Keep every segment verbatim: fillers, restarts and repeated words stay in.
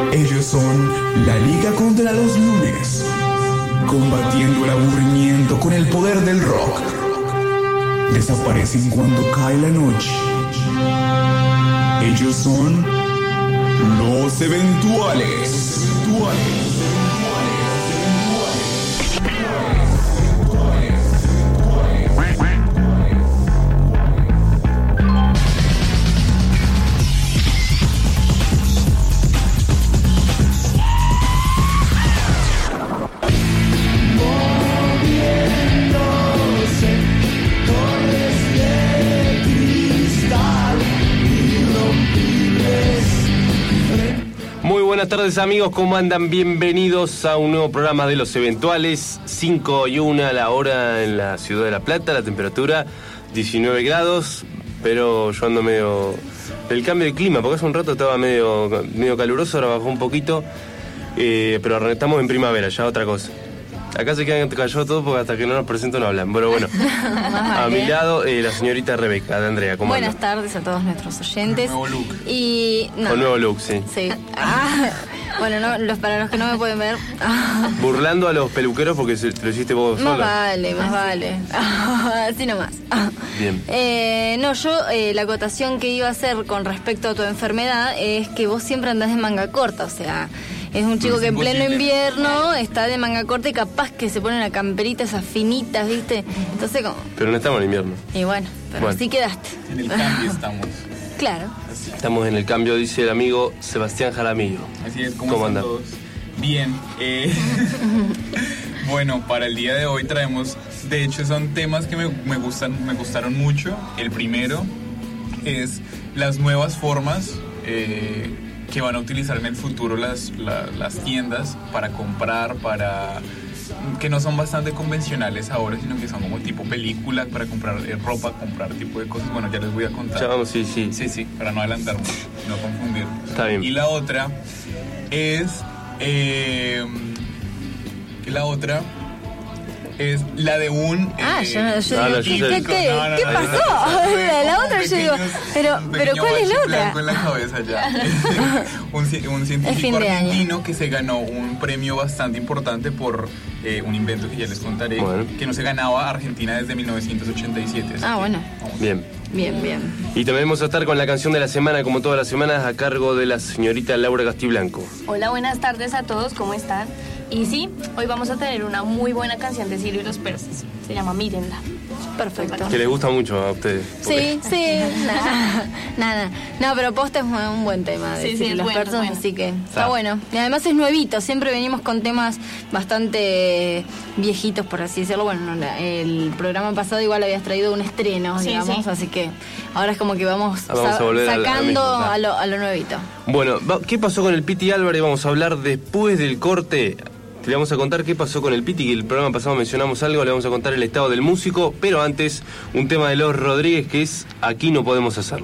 Ellos son la Liga contra los Lunes, combatiendo el aburrimiento con el poder del rock. Desaparecen cuando cae la noche. Ellos son los Eventuales. Buenas tardes amigos, ¿cómo andan? Bienvenidos a un nuevo programa de Los Eventuales. Cinco y una la hora en la ciudad de La Plata, la temperatura diecinueve grados, pero yo ando medio... El cambio de clima, porque hace un rato estaba medio, medio caluroso, ahora bajó un poquito, eh, pero estamos en primavera, ya otra cosa. Acá se quedan callados todos porque hasta que no nos presento no hablan. Bueno, bueno. A mi lado, eh, la señorita Rebeca de Andrea. ¿Cómo Buenas anda? tardes a todos nuestros oyentes. Con nuevo look. Y, no. Con nuevo look, sí. Sí. Ah, bueno, no, los, para los que no me pueden ver. Burlando a los peluqueros porque se, te lo hiciste vos Más sola. vale, más vale. Así nomás. Bien. Eh, no, yo eh, la acotación que iba a hacer con respecto a tu enfermedad es que vos siempre andás de manga corta, o sea... Es un chico no, que en pleno imposible. invierno está de manga corta y capaz que se pone una camperita esas finitas, ¿viste? Entonces como... Pero no estamos en invierno. Y bueno, pero Bueno. sí quedaste. En el cambio estamos. Claro. Así, Estamos en el cambio, dice el amigo Sebastián Jaramillo. así es, ¿cómo, ¿Cómo están anda? todos? Bien. Eh, bueno, para el día de hoy traemos, de hecho son temas que me, me gustan, me gustaron mucho. El primero es las nuevas formas eh, que van a utilizar en el futuro las, la- las tiendas para comprar, para que no son bastante convencionales ahora, sino que son como tipo película para comprar eh, ropa, comprar tipo de cosas. Bueno, ya les voy a contar. Ya vamos, sí, sí. Sí, sí, para no adelantar mucho, no confundir. Está bien. Y la otra es... eh, la otra es la de un... Ah, eh, yo, yo no, digo, no, ¿qué, yo- qué, qué, no, no, ¿qué no, pasó? no, no, la, la no, otra yo digo, pequeños- pero, un pero pequeño ¿cuál es la bache otra? blanco en la cabeza ya. un, ci- un Es científico fin de año. argentino que se ganó un premio bastante importante por eh, un invento que ya les contaré, Bueno. que no se ganaba Argentina desde mil novecientos ochenta y siete. así Ah, que bueno. vamos. Bien. Bien, bien. Y también vamos a estar con la canción de la semana, como todas las semanas, a cargo de la señorita Laura Castiblanco. Hola, buenas tardes a todos, ¿cómo están? Y sí, hoy vamos a tener una muy buena canción de Ciro y los Persas. Se llama Mírenla. Perfecto. Que les gusta mucho a ustedes. Sí, sí, nada, nada. No, pero posta es un un buen tema de Sí, sí, decir es los bueno, personas, bueno. así que está Ah. bueno. Y además es nuevito, siempre venimos con temas bastante viejitos, por así decirlo. Bueno, no, la- el programa pasado igual habías traído un estreno, Sí, digamos, sí. así que ahora es como que vamos, Ah, vamos sa- a volver a- a lo sacando mismo, a, claro. lo, a lo nuevito. Bueno, va- ¿qué pasó con el Piti Álvarez? Vamos a hablar después del corte. Te vamos a contar qué pasó con el Piti, que el programa pasado mencionamos algo, le vamos a contar el estado del músico, pero antes un tema de Los Rodríguez que es Aquí no podemos hacerlo.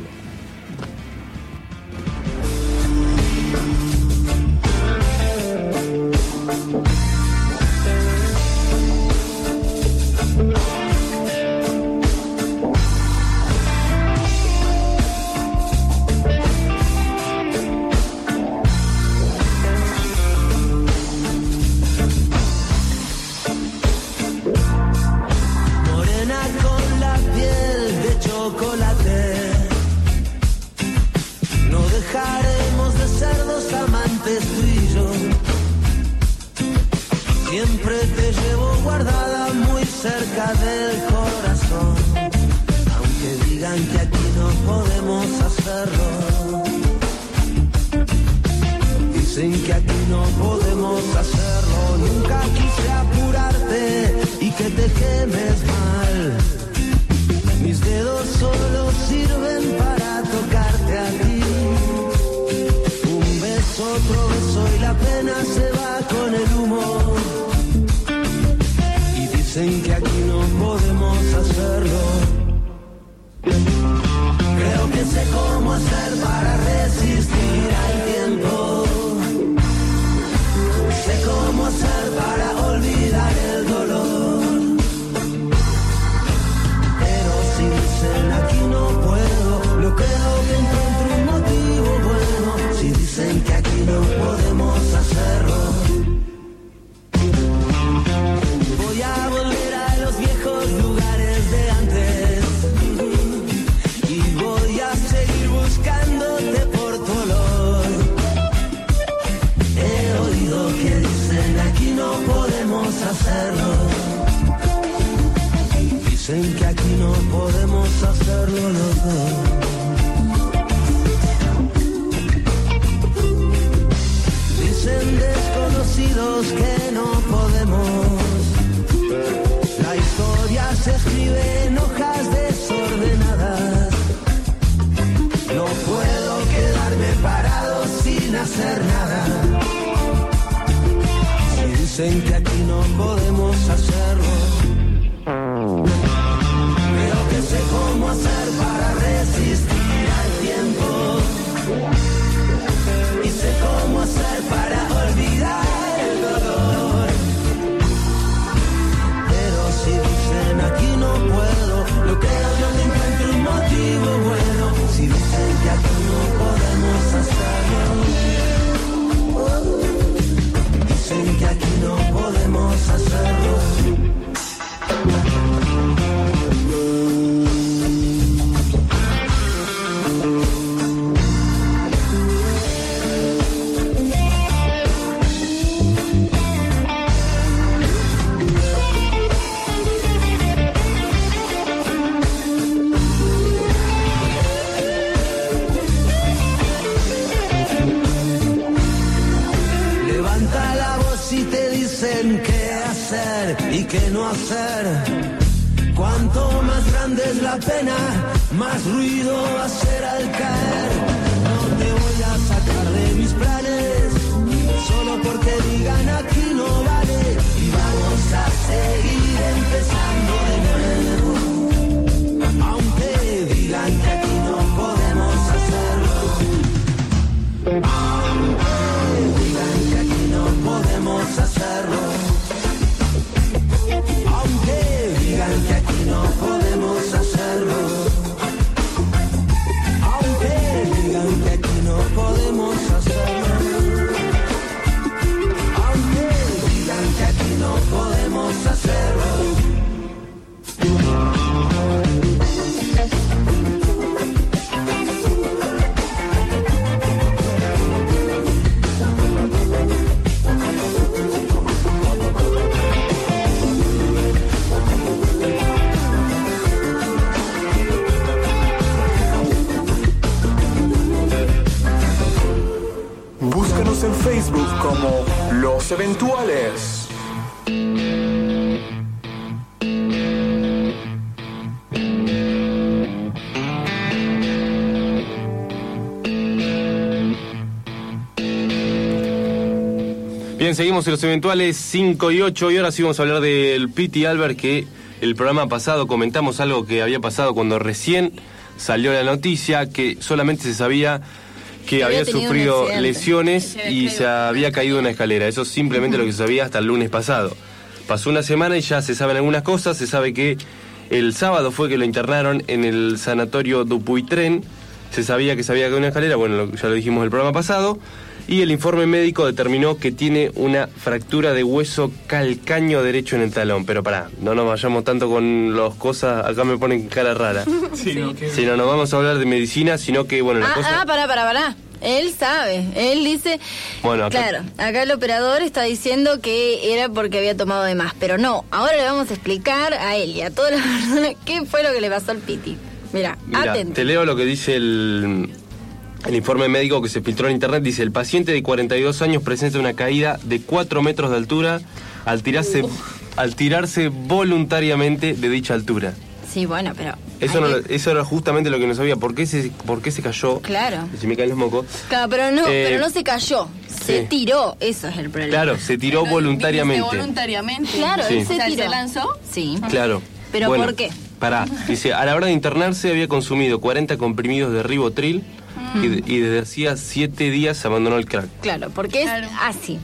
Morena con la piel de chocolate, no dejaremos de ser dos amantes tú y yo. Siempre te llevo guardada muy cerca del corazón, aunque digan que aquí no podemos hacerlo. Dicen que aquí no podemos hacerlo. Nunca quise apurarte y que te quemes mal. Mis dedos solo sirven para tocarte a ti. Un beso, otro beso y la pena se va con el humo. Y dicen que aquí no podemos hacerlo. Creo que sé cómo hacer para resistir al tiempo. Sé cómo hacer para olvidar el dolor. Pero si dicen aquí no puedo, yo creo que encuentro un motivo bueno. Si dicen que aquí no podemos Dicen que aquí no podemos hacerlo los dos. Dicen desconocidos que no podemos. La historia se escribe en hojas desordenadas. No puedo quedarme parado sin hacer nada. Si dicen que aquí no podemos hacerlo, pero que sé cómo hacer para resistir al tiempo. Y sé cómo hacer para olvidar el dolor. Pero si dicen aquí no puedo, lo creo, yo no encuentro un motivo bueno. Si dicen que aquí no podemos hacerlo, dicen que aquí no podemos hacerlo. Y qué no hacer. Cuanto más grande es la pena, más ruido va a hacer al caer. No te voy a sacar de mis planes solo porque digan aquí no vale. Y vamos a seguir empezando de nuevo, aunque digan que aquí no podemos hacerlo, aunque digan que aquí no podemos hacerlo, que aquí no podemos hacerlo, aunque digan que aquí no podemos hacerlo, aunque digan que aquí no podemos hacerlo. En Facebook como Los Eventuales. Bien, seguimos en Los Eventuales cinco y ocho y ahora sí vamos a hablar del Piti Albert, que el programa pasado comentamos algo que había pasado cuando recién salió la noticia, que solamente se sabía que había, había sufrido lesiones y se había caído de una escalera. Eso es simplemente uh-huh. lo que se sabía hasta el lunes pasado. Pasó una semana y ya se saben algunas cosas. Se sabe que el sábado fue que lo internaron en el sanatorio Dupuytren. Se sabía que se había caído de una escalera, bueno, lo, ya lo dijimos el programa pasado. Y el informe médico determinó que tiene una fractura de hueso calcáneo derecho en el talón. Pero pará, no nos vayamos tanto con las cosas, acá me ponen cara rara. Sí, no, que... Si no, no vamos a hablar de medicina, sino que, bueno, la ah, cosa... Ah, pará, pará, pará. Él sabe, él dice... Bueno, acá... Claro, acá el operador está diciendo que era porque había tomado de más. Pero no, ahora le vamos a explicar a él y a todas las personas qué fue lo que le pasó al Piti. Mirá, Mira, atento. Te leo lo que dice el... El informe médico que se filtró en internet. Dice: el paciente de cuarenta y dos años presenta una caída de cuatro metros de altura al tirarse, uh. al tirarse voluntariamente de dicha altura. Sí, bueno, pero... Eso, no, que... eso era justamente lo que no sabía. ¿Por qué se, por qué se cayó? Claro. Si me caen los mocos. Claro, pero no, eh, pero no se cayó. Se sí. tiró. Eso es el problema. Claro, se tiró pero voluntariamente. voluntariamente. Claro, sí. él se tiró. ¿Se lanzó? Sí. Claro. ¿Pero bueno, por qué? Pará. Dice, a la hora de internarse había consumido cuarenta comprimidos de Rivotril mm. y, de, y desde hacía siete días abandonó el crack. Claro, porque claro. es así.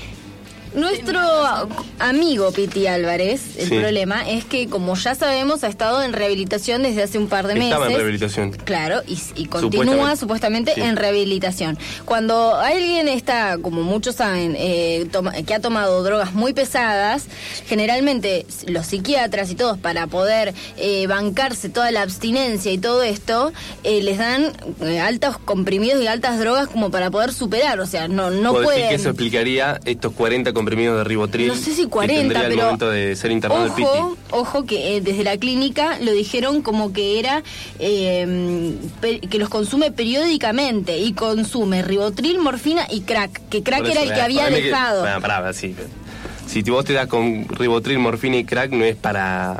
Nuestro amigo Piti Álvarez, el sí. problema es que, como ya sabemos, ha estado en rehabilitación desde hace un par de meses. Estaba en rehabilitación. Claro, y, y continúa supuestamente, supuestamente sí. en rehabilitación. Cuando alguien está, como muchos saben, eh, toma, que ha tomado drogas muy pesadas, generalmente los psiquiatras y todos, para poder eh, bancarse toda la abstinencia y todo esto, eh, les dan eh, altos comprimidos y altas drogas como para poder superar. O sea, no, no pueden... pueden... que eso explicaría estos cuarenta comprimidos comprimidos de Rivotril. No sé si cuarenta, pero... al momento de ser internado ojo, el Piti. Ojo que eh, desde la clínica lo dijeron como que era eh, pe- que los consume periódicamente y consume Rivotril, morfina y crack, que crack Por era eso, el que eh, había poneme dejado. Que, bueno, pará, sí. Si vos te das con Rivotril, morfina y crack, no es para...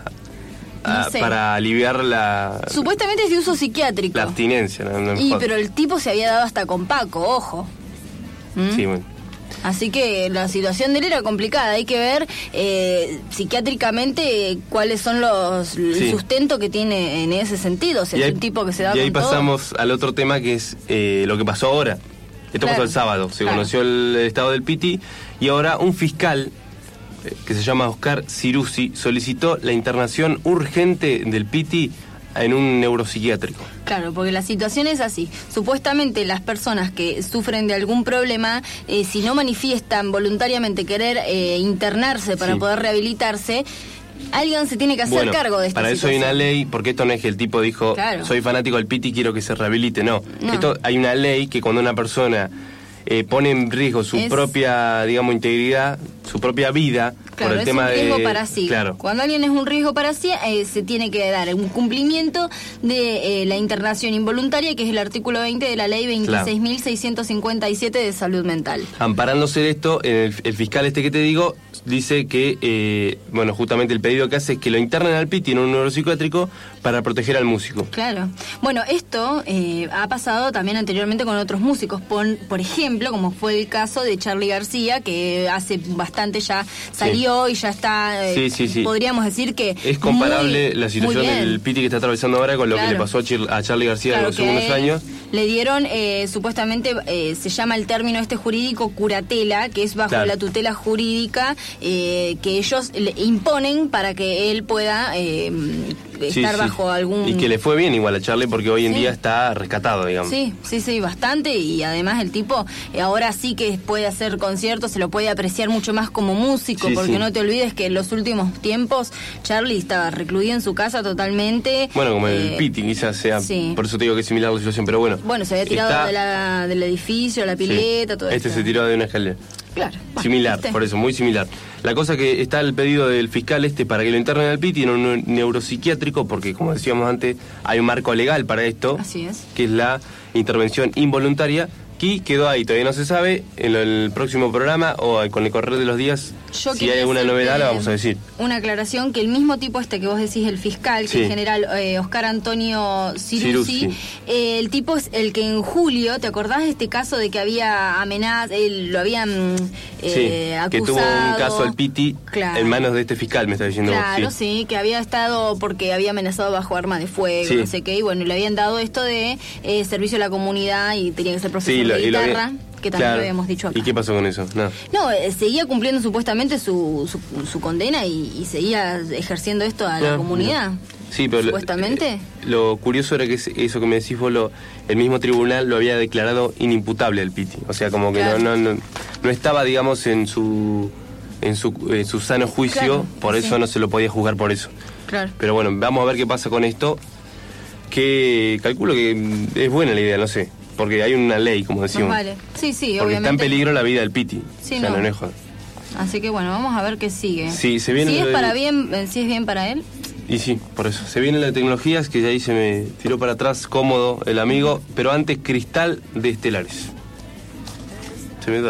No a, sé. para aliviar la... Supuestamente es de uso psiquiátrico. La abstinencia, ¿no? No y jodas. pero el tipo se había dado hasta con Paco, ojo. ¿Mm? Sí, bueno. Así que la situación de él era complicada. Hay que ver eh, psiquiátricamente cuáles son los Sí. el sustento que tiene en ese sentido. O sea, Y es ahí, un tipo que se da y ahí con todo. pasamos al otro tema que es eh, lo que pasó ahora. Esto Claro. pasó el sábado. Se Claro. conoció el estado del Piti y ahora un fiscal eh, que se llama Oscar Ciruzzi solicitó la internación urgente del Piti en un neuropsiquiátrico. Claro, porque la situación es así. Supuestamente las personas que sufren de algún problema, eh, si no manifiestan voluntariamente querer eh, internarse para Sí. poder rehabilitarse, alguien se tiene que hacer Bueno, cargo de esta para eso hay situación. una ley, porque esto no es que el tipo dijo, Claro. soy fanático del Piti, quiero que se rehabilite. No, No. esto hay una ley que cuando una persona eh, pone en riesgo su Es- propia, digamos, integridad, su propia vida, Claro, por el es tema un riesgo de... para sí. Claro. Cuando alguien es un riesgo para sí, eh, se tiene que dar un cumplimiento de eh, la internación involuntaria, que es el artículo veinte de la ley veintiséis mil seiscientos cincuenta y siete de salud mental. Amparándose de esto, el, el fiscal este que te digo dice que, eh, bueno, justamente el pedido que hace es que lo internen al Piti en un neuropsiquiátrico para proteger al músico. Claro. Bueno, esto eh, ha pasado también anteriormente con otros músicos. Por, por ejemplo, como fue el caso de Charly García, que hace bastante ya salió y ya está, eh, Sí, sí, sí. podríamos decir que... Es comparable muy- la situación muy bien. del Piti que está atravesando ahora con lo Claro. que le pasó a, Chir- a Charly García Claro, en los que a últimos él años. Le dieron, eh, supuestamente, eh, se llama el término este jurídico curatela, que es bajo Claro. la tutela jurídica eh, que ellos le imponen para que él pueda eh, Sí, estar sí. bajo algún... Y que le fue bien igual a Charly porque hoy en Sí. día está rescatado, digamos. Sí, sí, sí, bastante, y además el tipo eh, ahora sí que puede hacer conciertos, se lo puede apreciar mucho más como músico, Sí, porque sí. no te olvides que en los últimos tiempos Charly estaba recluido en su casa totalmente. Bueno, como el eh, Piti quizás sea, sí. por eso te digo que es similar la situación, pero bueno. Bueno, se había tirado está- de la, del edificio, la sí. pileta, todo Este esto. se tiró de una escalera. Claro. bueno, Similar, ¿viste? por eso, muy similar. La cosa que está el pedido del fiscal este para que lo internen al Piti en un neuropsiquiátrico, porque como decíamos antes, hay un marco legal para esto, Así es. que es la intervención involuntaria, que quedó ahí, todavía no se sabe, en el próximo programa o con el correr de los días, Yo si quería hay alguna hacerte novedad la vamos a decir. Una aclaración, que el mismo tipo este que vos decís, el fiscal, que Sí. es general eh, Oscar Antonio Ciruzzi, Ciruzzi. eh, el tipo es el que en julio, ¿te acordás de este caso de que había amenazas, él lo habían eh, sí, que tuvo un acusado? caso al Piti Claro. en manos de este fiscal, me está diciendo vos, Claro, sí. sí, que había estado porque había amenazado bajo arma de fuego, Sí. no sé qué, y bueno, le habían dado esto de eh, servicio a la comunidad y tenía que ser profesor Sí, lo- de y lo guitarra, había- que también claro. lo habíamos dicho acá. ¿Y qué pasó con eso? No. No, eh, seguía cumpliendo supuestamente su, su, su condena y, y seguía ejerciendo esto a la Ah, comunidad. Sí, pero lo- Supuestamente. eh, Lo, curioso era que ese- eso que me decís vos, lo, el mismo tribunal lo había declarado inimputable al Piti. O sea, como que Claro. no, no, no, no estaba, digamos, en su en su, en su sano juicio, Claro, por sí. eso no se lo podía juzgar por eso. Claro. Pero bueno, vamos a ver qué pasa con esto, que calculo que mm, es buena la idea, no sé, porque hay una ley, como Más decimos. vale. Sí, sí, Porque obviamente. está en peligro la vida del Piti. Sí, o sea, no. no es joda. Así que bueno, vamos a ver qué sigue. Sí, se viene si lo es del- para bien, eh, si es bien para él. Y sí, por eso. Se viene la tecnología, es que ya ahí se me tiró para atrás, cómodo el amigo, pero antes Cristal de Estelares. Se me da.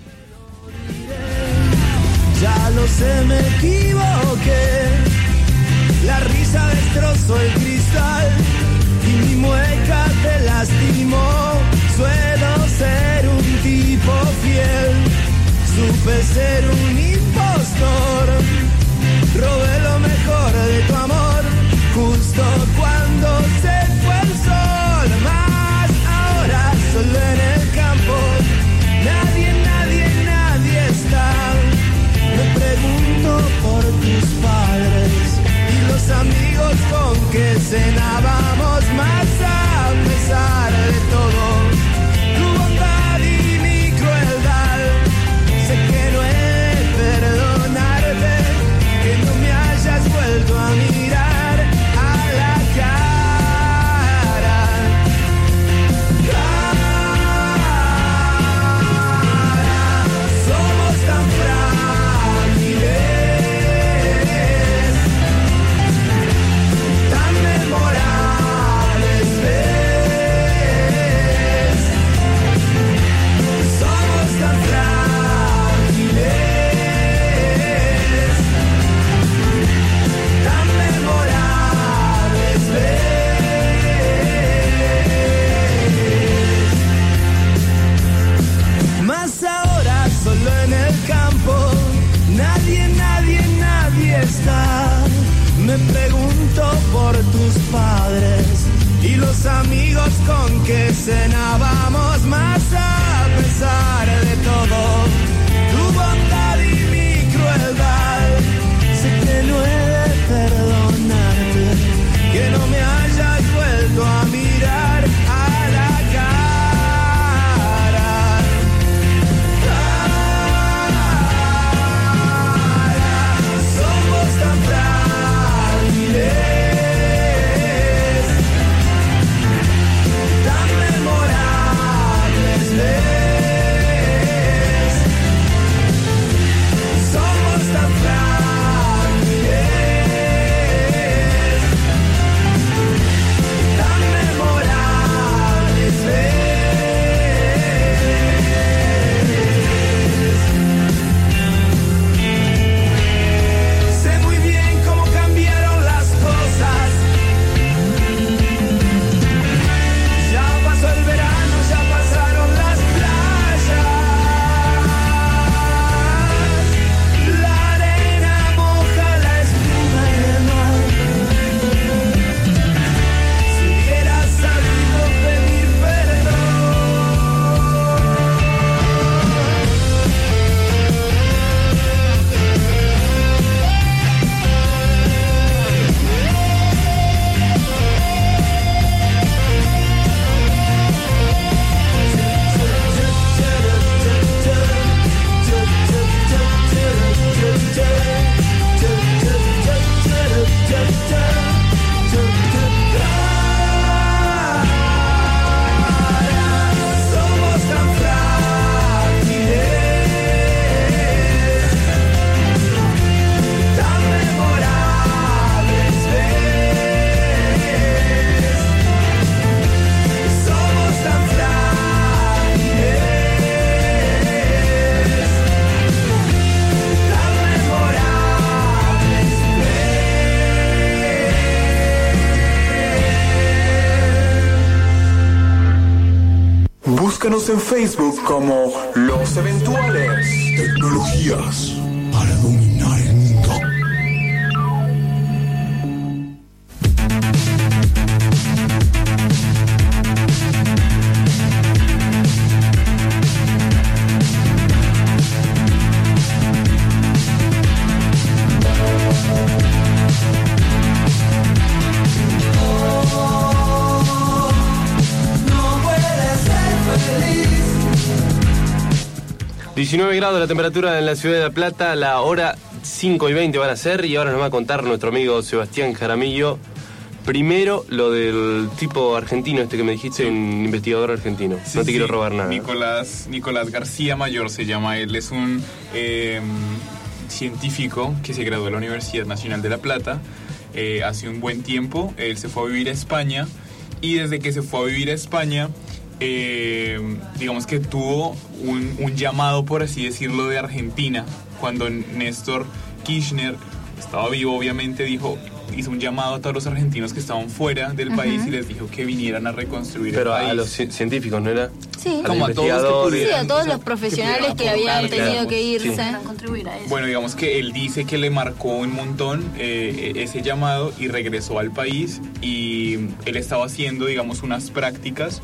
Ya lo sé, me equivoqué. La risa destrozó el cristal y mi mueca te lastimó. Suelo ser un tipo fiel, supe ser un impostor. Robé lo mejor de tu amor, justo cuando se fue el sol. Más ahora solo en el campo, nadie, nadie, nadie está. Me pregunto por tus padres y los amigos con que cenábamos más a pesar de todo. Tu bondad y los amigos con que cenábamos más a pesar de todo. Tu bondad y mi crueldad, sé que no he de perdonarte, que no me hayas vuelto a mirar a la cara. Ah, somos tan frágiles, tan memorables, ¿ves? Somos tan frágiles, tan memorables, ¿ves? Sé muy bien cómo cambiaron las cosas. Ya pasó el verano, ya pasaron las playas. La arena moja la espuma del mar. Si hubieras sabido pedir perdón. Somos tan frágiles, tan memorables, ¿ves? Somos tan frágiles, tan memorables, ¿ves? Búscanos en Facebook como Los Eventuales. Tecnologías para dominar el mundo. No puedes ser feliz. diecinueve grados la temperatura en la ciudad de La Plata, la hora cinco y veinte van a ser, y ahora nos va a contar nuestro amigo Sebastián Jaramillo. Primero, lo del tipo argentino este que me dijiste, un investigador argentino. Sí, no te sí. quiero robar nada. Nicolás, Nicolás García Mayor se llama él. Es un eh, científico que se graduó de la Universidad Nacional de La Plata eh, hace un buen tiempo. Él se fue a vivir a España y desde que se fue a vivir a España, eh, digamos que tuvo un, un llamado, por así decirlo, de Argentina. Cuando Néstor Kirchner estaba vivo, obviamente, dijo... hizo un llamado a todos los argentinos que estaban fuera del uh-huh. país y les dijo que vinieran a reconstruir Pero el país. a los ci- científicos, ¿no era? Sí. A Como los a todos los que pudieran, Sí, a todos o sea, los profesionales que, que habían pudieran tenido aportar, que irse. Sí. Para contribuir a eso. Bueno, digamos que él dice que le marcó un montón eh, ese llamado y regresó al país y él estaba haciendo, digamos, unas prácticas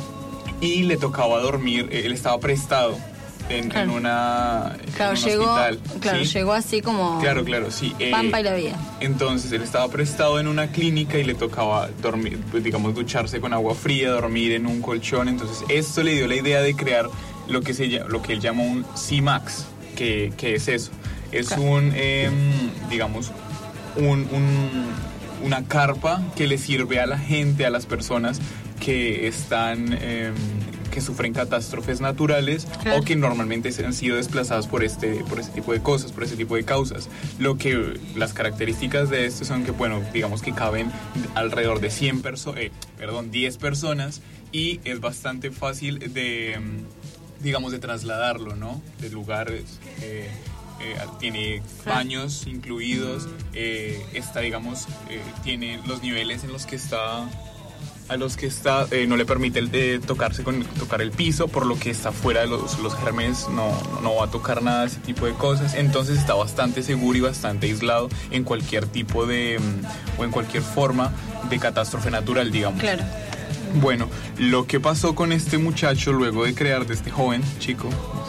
y le tocaba dormir, él estaba prestado en, Claro. en una en Claro, un llegó, hospital. claro, ¿sí? llegó así como Claro, claro, sí. eh, Pampa y la vida. Entonces él estaba prestado en una clínica y le tocaba dormir, pues, digamos, ducharse con agua fría, dormir en un colchón. Entonces esto le dio la idea de crear lo que se llama, lo que él llamó un C MAX, que, que es eso. Es Claro. un, eh, digamos, un, un, una carpa que le sirve a la gente, a las personas que están, eh, que sufren catástrofes naturales, Claro. o que normalmente se han sido desplazadas por este, por este tipo de cosas, por este tipo de causas. Lo que las características de esto son que, bueno, digamos que caben alrededor de cien perso- eh, perdón, diez personas y es bastante fácil de, digamos, de trasladarlo, ¿no? De lugares. Eh, Eh, tiene baños incluidos, eh, está, digamos, eh, tiene los niveles en los que está, a los que está, eh, no le permite el, eh, tocarse con, tocar el piso, por lo que está fuera de los, los gérmenes, no, no va a tocar nada de ese tipo de cosas, entonces está bastante seguro y bastante aislado en cualquier tipo de, o en cualquier forma de catástrofe natural, digamos. Claro. Bueno, lo que pasó con este muchacho luego de crear, de este joven chico,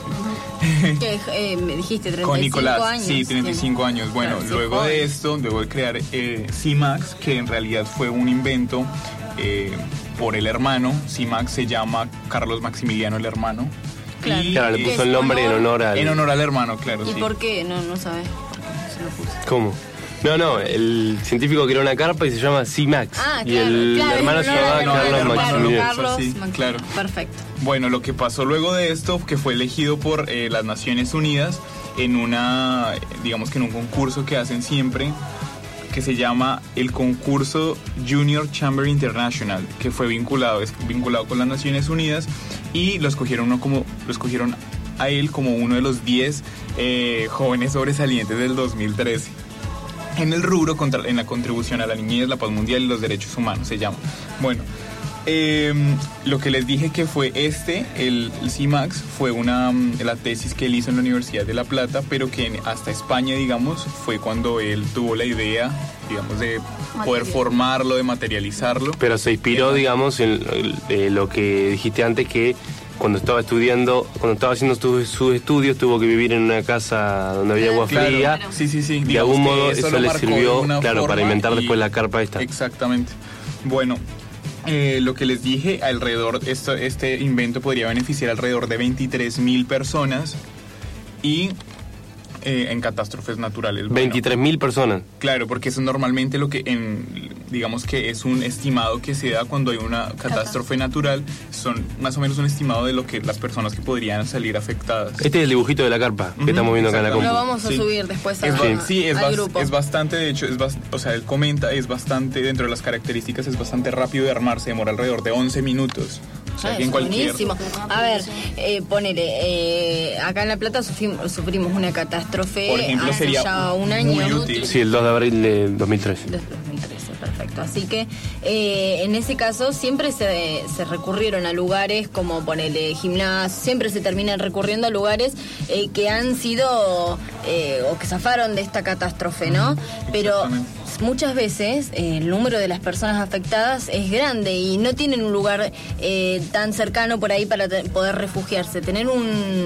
que eh, me dijiste treinta y cinco con Nicolás, años. sí, treinta y cinco tiene. años. Bueno, Claro, sí, luego joven. de esto, luego de crear eh, C-Max, que en realidad fue un invento eh, por el hermano. C-Max se llama Carlos Maximiliano el hermano. Claro. Y, Claro, le eh, puso el nombre en honor al... en honor al hermano, claro. ¿Y sí. por qué? No, no sabes por qué se lo puso. ¿Cómo? No, no, el científico creó una carpa y se llama C-Max. Ah, claro, y el claro, hermano no, se no, llamaba no, no, Carlos no, no, Maximiliano. Carlos Sí, Maximiliano. claro. Perfecto. Bueno, lo que pasó luego de esto, que fue elegido por eh, las Naciones Unidas en una, digamos que en un concurso que hacen siempre, que se llama el concurso Junior Chamber International, que fue vinculado, es vinculado con las Naciones Unidas, y lo escogieron uno como, lo escogieron a él como uno de los diez eh, jóvenes sobresalientes del dos mil trece. En el rubro contra, en la contribución a la niñez, la paz mundial y los derechos humanos se llama. Bueno, eh, lo que les dije que fue este, el, el C-Max, fue una, la tesis que él hizo en la Universidad de La Plata, pero que en, hasta España, digamos, fue cuando él tuvo la idea, digamos, de poder formarlo, de materializarlo. Pero se inspiró, digamos, en eh, lo que dijiste antes, que cuando estaba estudiando, cuando estaba haciendo sus sus estudios, tuvo que vivir en una casa donde había agua Claro, fría. sí, sí, sí. De Digamos algún que modo eso lo le marcó sirvió, de una claro, forma para inventar y- después la carpa esta. Exactamente. Bueno, eh, lo que les dije, alrededor, esto, este invento podría beneficiar alrededor de veintitrés mil personas y eh, en catástrofes naturales. Bueno, veintitrés mil personas. Claro, porque eso es normalmente lo que, en, digamos que es un estimado que se da cuando hay una catástrofe natural, son más o menos un estimado de lo que las personas que podrían salir afectadas. Este es el dibujito de la carpa que Ujú, estamos viendo acá en la compu. Lo vamos a Sí. subir después a, Es, ba- a- sí, es, al bas- grupo. es bastante, de hecho, es bas- o sea, él comenta, es bastante, dentro de las características, es bastante rápido de armarse, demora alrededor de once minutos. O sea, Ah, que en es cualquier... buenísimo. A ver, eh, ponele, eh, acá en La Plata sufrimos, sufrimos una catástrofe Por ejemplo, hace sería ya un muy año. útil. Sí, el dos de abril de dos mil trece. Desde dos mil trece, perfecto. Así que eh, en ese caso siempre se, se recurrieron a lugares como ponerle gimnasio, siempre se terminan recurriendo a lugares eh, que han sido eh, o que zafaron de esta catástrofe, ¿no? Pero Exactamente. muchas veces eh, el número de las personas afectadas es grande y no tienen un lugar eh, tan cercano por ahí para te- poder refugiarse. Tener un,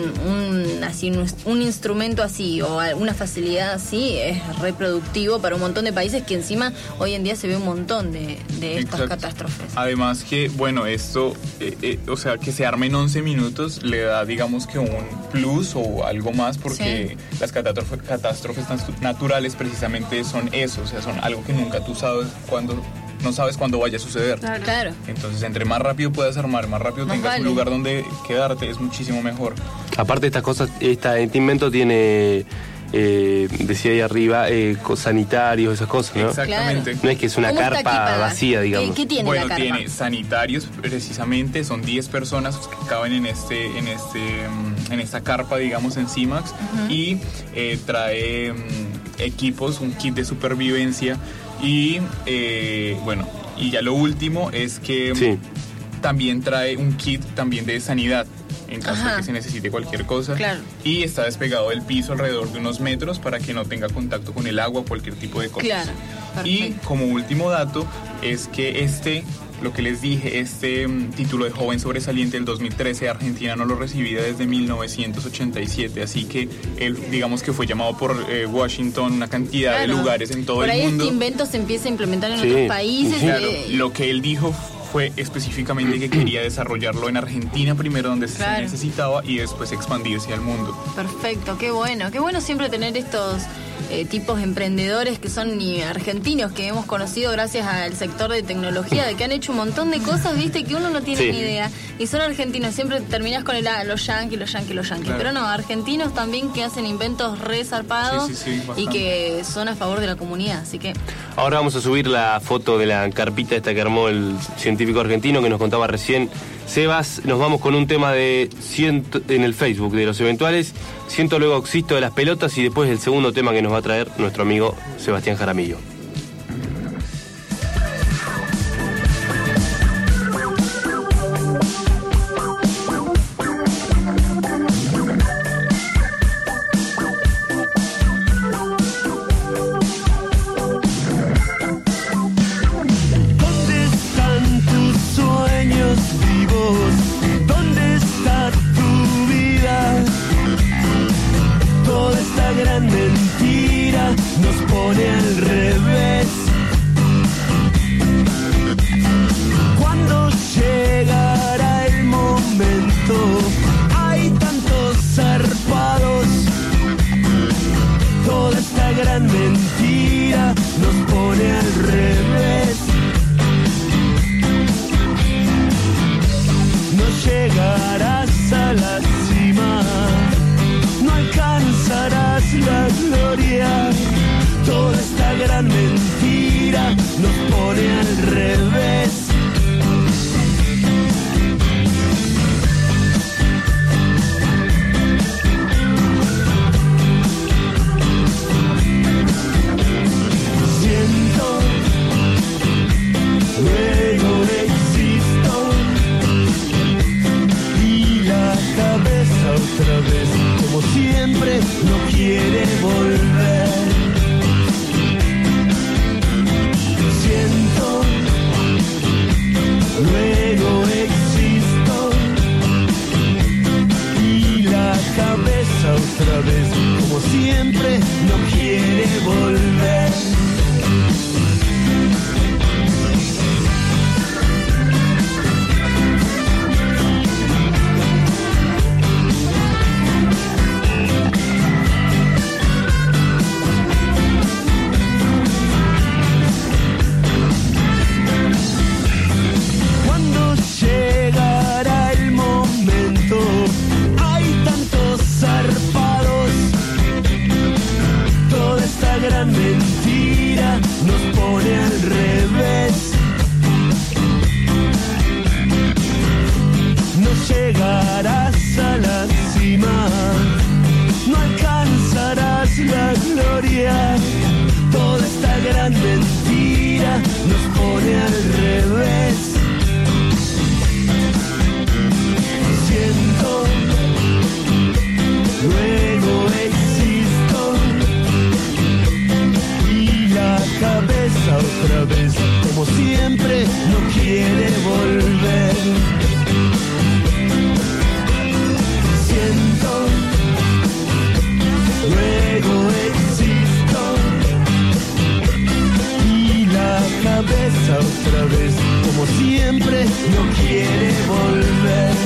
un, así, un, un instrumento así o una facilidad así es reproductivo para un montón de países que encima hoy en día se ve un montón de, de estas Exacto. catástrofes. Además que, bueno, esto, eh, eh, o sea, que se arme en once minutos le da, digamos que un plus o algo más porque las catástrofe- catástrofes tan- naturales precisamente son eso, o sea, son algo que nunca tú sabes cuándo, no sabes cuándo vaya a suceder. Claro. Entonces, entre más rápido puedas armar, más rápido Más tengas vale. un lugar donde quedarte, es muchísimo mejor. Aparte de estas cosas, esta, este invento tiene, eh, decía ahí arriba, eh, co- sanitarios, esas cosas, ¿no? Exactamente. No es que es una ¿Cómo está carpa equipada? vacía, ¿Qué- digamos. ¿Qué, tiene Bueno, la carpa? tiene sanitarios precisamente, son diez personas que caben en este, en este, mm, en esta carpa, digamos, en C-Max, y eh, trae mm, equipos, un kit de supervivencia y eh, bueno, y ya lo último es que mm, Sí. también trae un kit también de sanidad en caso Ajá. de que se necesite cualquier cosa. Claro. Y está despegado del piso alrededor de unos metros para que no tenga contacto con el agua o cualquier tipo de cosas. Claro, Y perfecto. como último dato es que este, lo que les dije, este mm, título de joven sobresaliente del dos mil trece, Argentina no lo recibía desde mil novecientos ochenta y siete, así que él, digamos que fue llamado por eh, Washington, una cantidad de Claro. lugares en todo por el ahí mundo. este invento se empieza a implementar en Sí. otros países. Claro, eh, lo que él dijo fue específicamente que quería desarrollarlo en Argentina primero donde Claro. se necesitaba y después expandirse al mundo. Perfecto, qué bueno. Qué bueno siempre tener estos eh, tipos de emprendedores que son ni argentinos, que hemos conocido gracias al sector de tecnología, de que han hecho un montón de cosas, viste, que uno no tiene Sí. ni idea. Y son argentinos, siempre terminás con el, ah, los yanquis, los yanquis, los yanquis. Claro. Pero no, argentinos también que hacen inventos re zarpados Sí, sí, sí, y bastante. que son a favor de la comunidad. Así que, Ahora vamos a subir la foto de la carpita esta que armó el científico argentino que nos contaba recién Sebas. Nos vamos con un tema de ciento, en el Facebook de los eventuales. Siento luego existo de las pelotas y después el segundo tema que nos va a traer nuestro amigo Sebastián Jaramillo. ¿Dónde están tus sueños? nos pone al revés. No llegarás a la cima, no alcanzarás la gloria. Toda esta gran mentira nos pone al revés. Siento, luego existo, y la cabeza otra vez, como siempre, no quiere volver. Siento, luego existo, y la cabeza otra vez, como siempre, no quiere volver. Gran mentira nos pone al revés. No llegarás a la cima, no alcanzarás la gloria. Toda esta gran mentira nos pone al revés. Siento, luego existo, la cabeza otra vez, como siempre, no quiere volver. Siento, luego existo, y la cabeza otra vez, como siempre, no quiere volver.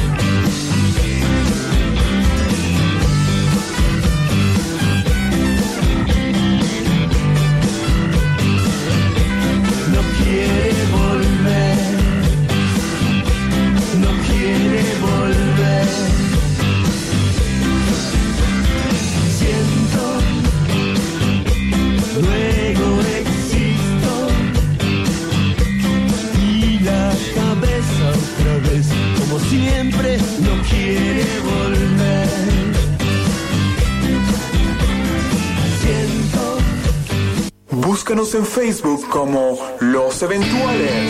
Quiere volver, no quiere volver. Siento, luego existo, y la cabeza otra vez, como siempre, no quiere volver. Siento. Búscanos en Facebook como Los Eventuales.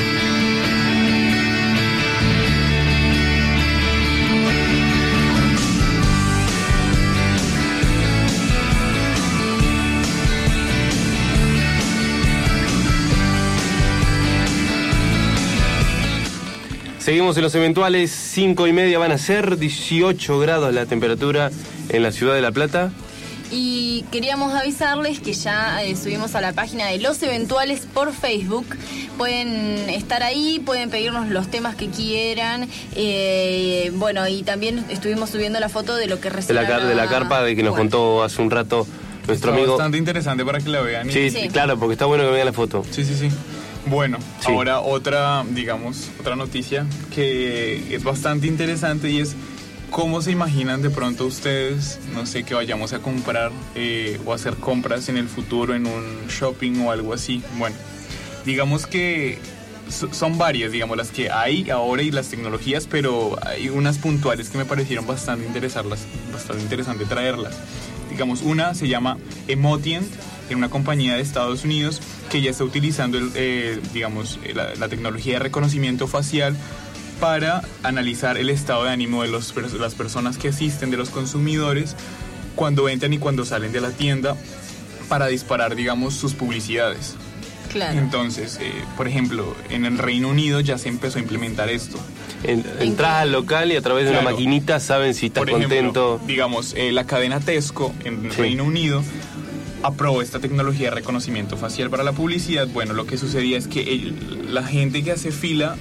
Seguimos en Los Eventuales, cinco y media van a ser, dieciocho grados la temperatura en la ciudad de La Plata. Y queríamos avisarles que ya eh, subimos a la página de Los Eventuales por Facebook. Pueden estar ahí, pueden pedirnos los temas que quieran. Eh, bueno, y también estuvimos subiendo la foto de lo que recién... De la, de la carpa de que nos bueno. contó hace un rato nuestro está amigo. Bastante interesante para que la vean. Sí, sí, claro, porque está bueno que vean la foto. Sí, sí, sí. Bueno, sí. Ahora otra, digamos, otra noticia que es bastante interesante y es... ¿Cómo se imaginan de pronto ustedes, no sé, que vayamos a comprar eh, o hacer compras en el futuro en un shopping o algo así? Bueno, digamos que so, son varias, digamos, las que hay ahora y las tecnologías, pero hay unas puntuales que me parecieron bastante interesarlas, bastante interesante traerlas. Digamos, una se llama Emotient, en una compañía de Estados Unidos que ya está utilizando, el, eh, digamos, la, la tecnología de reconocimiento facial para analizar el estado de ánimo de los, las personas que asisten, de los consumidores, cuando entran y cuando salen de la tienda, para disparar, digamos, sus publicidades. Claro. Entonces, eh, por ejemplo, en el Reino Unido ya se empezó a implementar esto. En, entras al local y a través de claro. una maquinita saben si estás por ejemplo, contento. Digamos, eh, la cadena Tesco en el sí. Reino Unido aprobó esta tecnología de reconocimiento facial para la publicidad. Bueno, lo que sucedía es que el, la gente que hace fila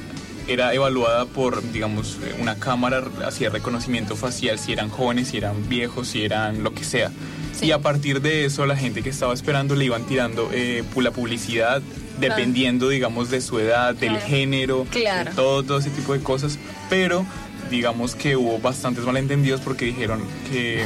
era evaluada por, digamos, una cámara, hacía reconocimiento facial, si eran jóvenes, si eran viejos, si eran lo que sea. Sí. Y a partir de eso, la gente que estaba esperando le iban tirando eh, la publicidad, dependiendo, claro, digamos, de su edad, del claro. género, claro. todo, todo ese tipo de cosas. Pero digamos que hubo bastantes malentendidos porque dijeron que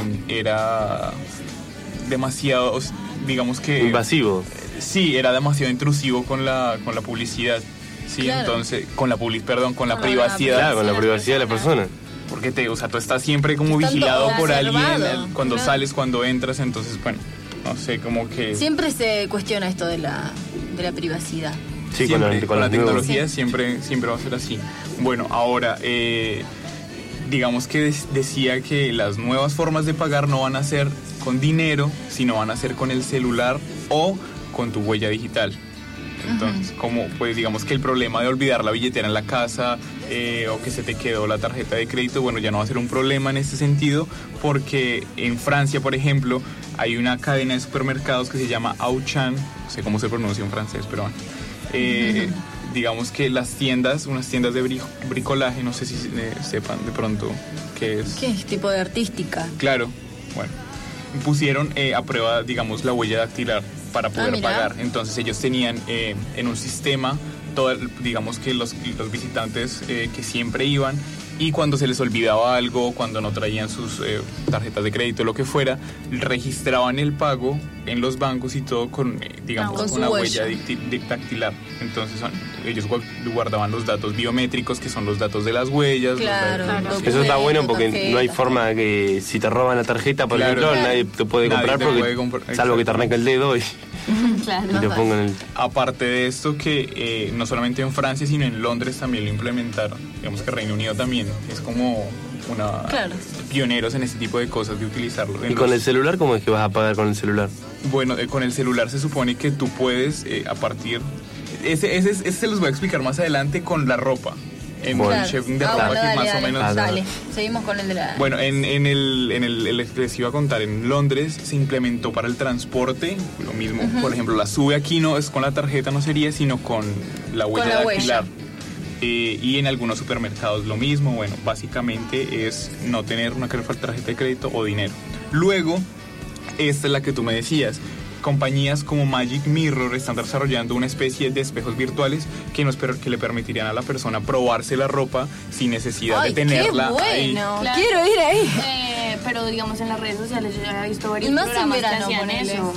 era demasiado, digamos que... invasivo. Sí, era demasiado intrusivo con la, con la publicidad. Sí, claro. entonces, con la public, perdón, con la con privacidad. Claro, con la privacidad de la persona. Porque te, o sea, tú estás siempre como Estando vigilado por alguien, cuando claro. sales, cuando entras, entonces, bueno, no sé, como que... Siempre se cuestiona esto de la, de la privacidad. Sí, siempre, con la, con con la tecnología sí. siempre, siempre va a ser así. Bueno, ahora, eh, digamos que decía que las nuevas formas de pagar no van a ser con dinero, sino van a ser con el celular o con tu huella digital. Entonces, uh-huh. como pues digamos que el problema de olvidar la billetera en la casa eh, o que se te quedó la tarjeta de crédito, bueno, ya no va a ser un problema en este sentido, porque en Francia, por ejemplo, hay una cadena de supermercados que se llama Auchan, no sé cómo se pronuncia en francés, pero bueno, eh, uh-huh. digamos que las tiendas, unas tiendas de bri- bricolaje, no sé si eh, sepan de pronto qué es. ¿Qué es? Tipo de artística. Claro, bueno, pusieron eh, a prueba, digamos, la huella dactilar para poder ah, pagar. Entonces ellos tenían eh, en un sistema, todo, digamos que los, los visitantes eh, que siempre iban, y cuando se les olvidaba algo, cuando no traían sus eh, tarjetas de crédito, lo que fuera, registraban el pago en los bancos y todo con, eh, digamos, ah, con una huella, huella dactilar. Entonces son, ellos guardaban los datos biométricos, que son los datos de las huellas. Claro, los datos, eso está bueno porque tarjeta. No hay forma que si te roban la tarjeta, por claro, ejemplo, claro. nadie te puede nadie comprar, te porque, puede comprar salvo que te arranca el dedo y... Claro, y te pongan el... Aparte de esto, que eh, no solamente en Francia, sino en Londres también lo implementaron. Digamos que Reino Unido también es como una claro. pioneros en este tipo de cosas, de utilizarlo. ¿Y con los... el celular cómo es que vas a pagar con el celular? Bueno, eh, con el celular se supone que tú puedes, eh, a partir... Ese, ese, ese se los voy a explicar más adelante con la ropa. En bueno. el chef de ah, ropa bueno, que dale, más dale, o menos... Ah, dale, seguimos con el de la... Bueno, en, en el, en el, el les iba a contar, en Londres se implementó para el transporte, lo mismo, uh-huh. por ejemplo, la sube aquí no es con la tarjeta, no sería, sino con la huella con la dactilar. Huella. Eh, y en algunos supermercados lo mismo, bueno, básicamente es no tener una tarjeta de crédito o dinero. Luego, esta es la que tú me decías. Compañías como Magic Mirror están desarrollando una especie de espejos virtuales que, nos per- que le permitirían a la persona probarse la ropa sin necesidad Ay, de tenerla qué bueno. ahí. Claro. Quiero ir ahí. Eh, pero digamos en las redes sociales yo ya había visto varios y más programas en verano, que hacían ponele. eso.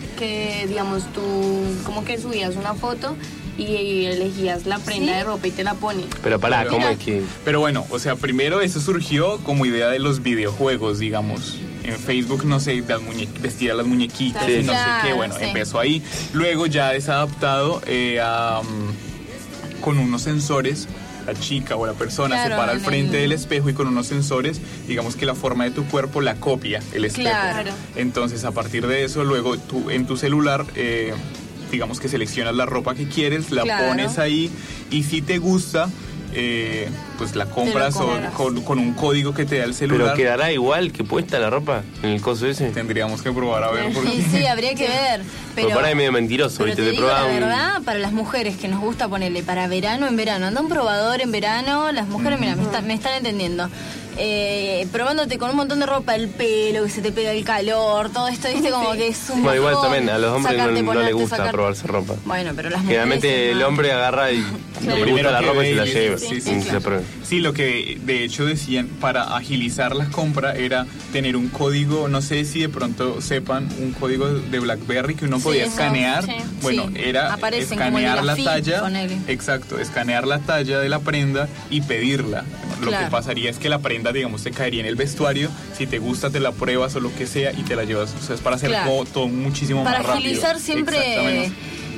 Que digamos tú como que subías una foto y elegías la prenda ¿Sí? de ropa y te la pones. Pero pará, Pero, ¿cómo es que...? Pero bueno, o sea, primero eso surgió como idea de los videojuegos, digamos. En Facebook, no sé, las muñe- vestir a las muñequitas sí. y no claro, sé qué, bueno, sí. empezó ahí. Luego ya es adaptado eh, a, um, con unos sensores. La chica o la persona claro, se para al frente el... del espejo y con unos sensores, digamos que la forma de tu cuerpo la copia el espejo. Claro. Entonces, a partir de eso, luego tú en tu celular... Eh, digamos que seleccionas la ropa que quieres, la claro. pones ahí y si te gusta, eh, pues la compras o con, con un código que te da el celular. ¿Pero quedará igual que puesta la ropa en el coso ese? Tendríamos que probar a ver. Sí, sí, habría que ver. Pero, pero para ahí medio mentiroso, pero ¿viste? te Te digo la un... verdad, para las mujeres que nos gusta ponerle para verano en verano, anda un probador en verano, las mujeres, mm-hmm. mira, me, está, me están entendiendo. Eh, probándote con un montón de ropa, el pelo, que se te pega el calor, todo esto, viste, como que es un... Bueno, igual también, a los hombres sacarte, no, no ponerte, les gusta sacarte. probarse ropa. Bueno, pero las mujeres... Generalmente el hombre agarra y claro. le gusta la ropa y se la lleva. Sí, sí, sí, sí, claro. sí, lo que de hecho decían, para agilizar la compra era tener un código, no sé si de pronto sepan, un código de BlackBerry que uno sí, podía escanear. Sí. Bueno, sí. era Aparecen escanear la fit, talla. Exacto, escanear la talla de la prenda y pedirla. Lo claro. que pasaría es que la prenda, digamos, te caería en el vestuario. Si te gusta, te la pruebas o lo que sea y te la llevas. O sea, es para hacer claro. todo, todo muchísimo para más rápido. Para agilizar siempre, eh,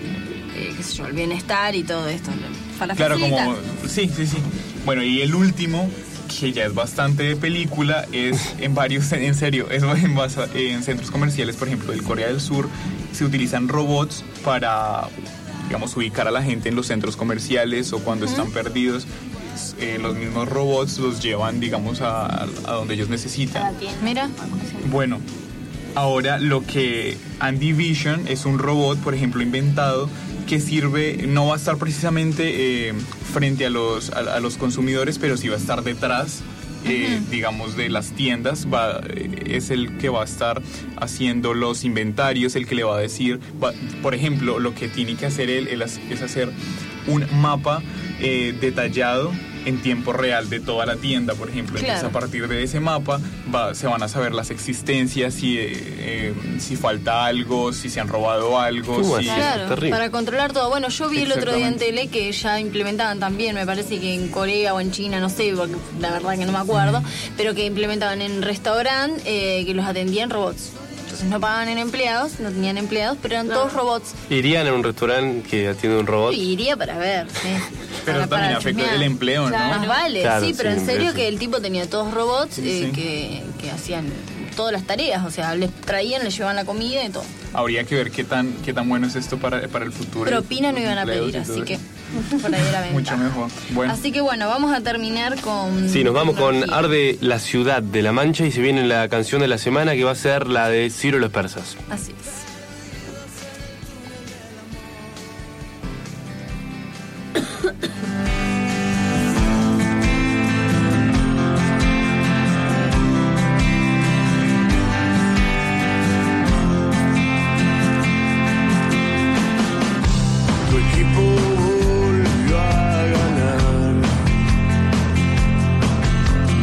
eh, qué sé yo, el bienestar y todo esto. Para claro, facilitar. como... Sí, sí, sí. Bueno, y el último, que ya es bastante de película, es en varios, en serio, es en, en centros comerciales, por ejemplo, del Corea del Sur, se utilizan robots para, digamos, ubicar a la gente en los centros comerciales o cuando uh-huh. están perdidos. Eh, los mismos robots los llevan, digamos, a, a donde ellos necesitan. Mira. Bueno, ahora lo que Andy Vision es un robot, por ejemplo, inventado que sirve, no va a estar precisamente eh, frente a los, a, a los consumidores, pero sí va a estar detrás, eh, uh-huh. digamos, de las tiendas. Va, es el que va a estar haciendo los inventarios, el que le va a decir, va, por ejemplo, lo que tiene que hacer él, él es hacer un mapa eh, detallado en tiempo real de toda la tienda, por ejemplo. Claro. Entonces, a partir de ese mapa va, se van a saber las existencias, si, eh, eh, si falta algo, si se han robado algo. Uh, si claro, para controlar todo. Bueno, yo vi el otro día en tele que ya implementaban también, me parece que en Corea o en China, no sé, porque la verdad que no me acuerdo, mm. pero que implementaban en restaurante eh, que los atendían robots. Entonces no pagaban en empleados, no tenían empleados, pero eran no. todos robots. ¿Irían a un restaurante que atiende un robot? Sí, iría para ver, sí. Pero para, también para afecta chusmear. El empleo, claro. ¿no? Más vale, claro, sí, pero sí, en serio eso. Que el tipo tenía todos robots sí, eh, sí. Que, que hacían todas las tareas, o sea, les traían, les llevaban la comida y todo. Habría que ver qué tan qué tan bueno es esto para, para el futuro. Propina no iban a pedir, así que por ahí era ventaja. Mucho mejor. Bueno. Así que bueno, vamos a terminar con... Sí, nos vamos con Arde la ciudad de La Mancha y se viene la canción de la semana que va a ser la de Ciro y los Persas. Así es.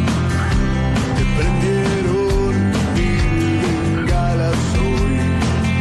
Te prendieron mil bengalas hoy.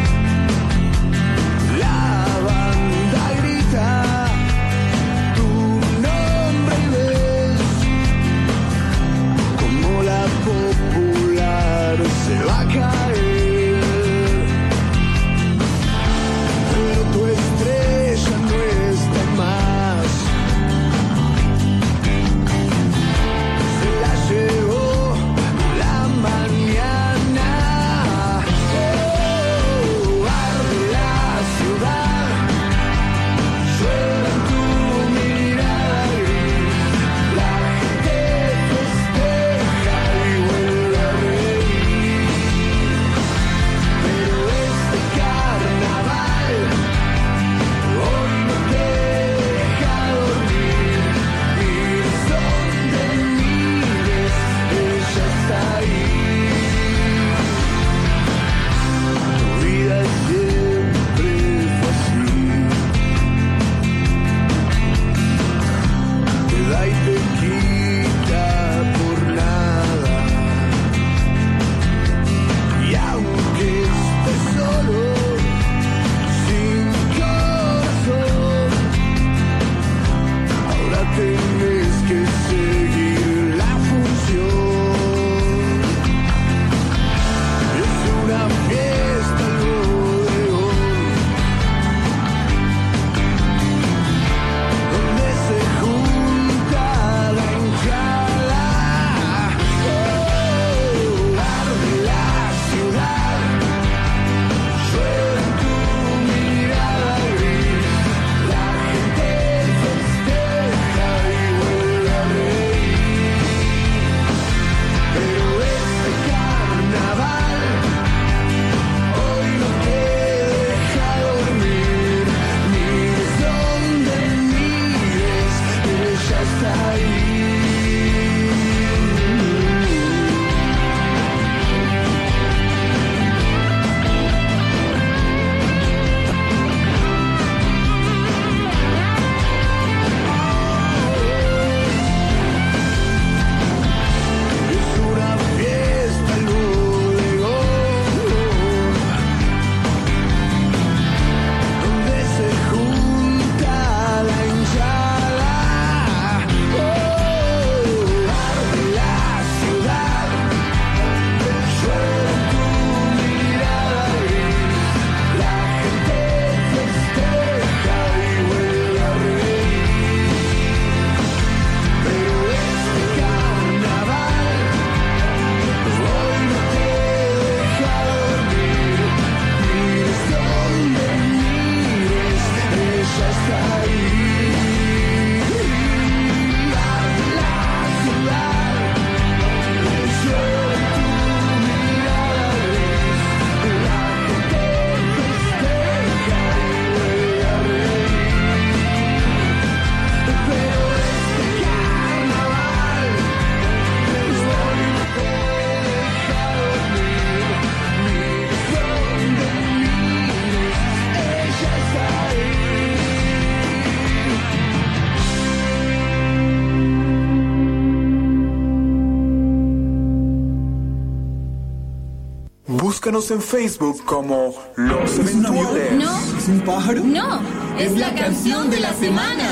Búscanos en Facebook como Los Eventuales. No. ¿Es un pájaro? No, es la canción de la semana.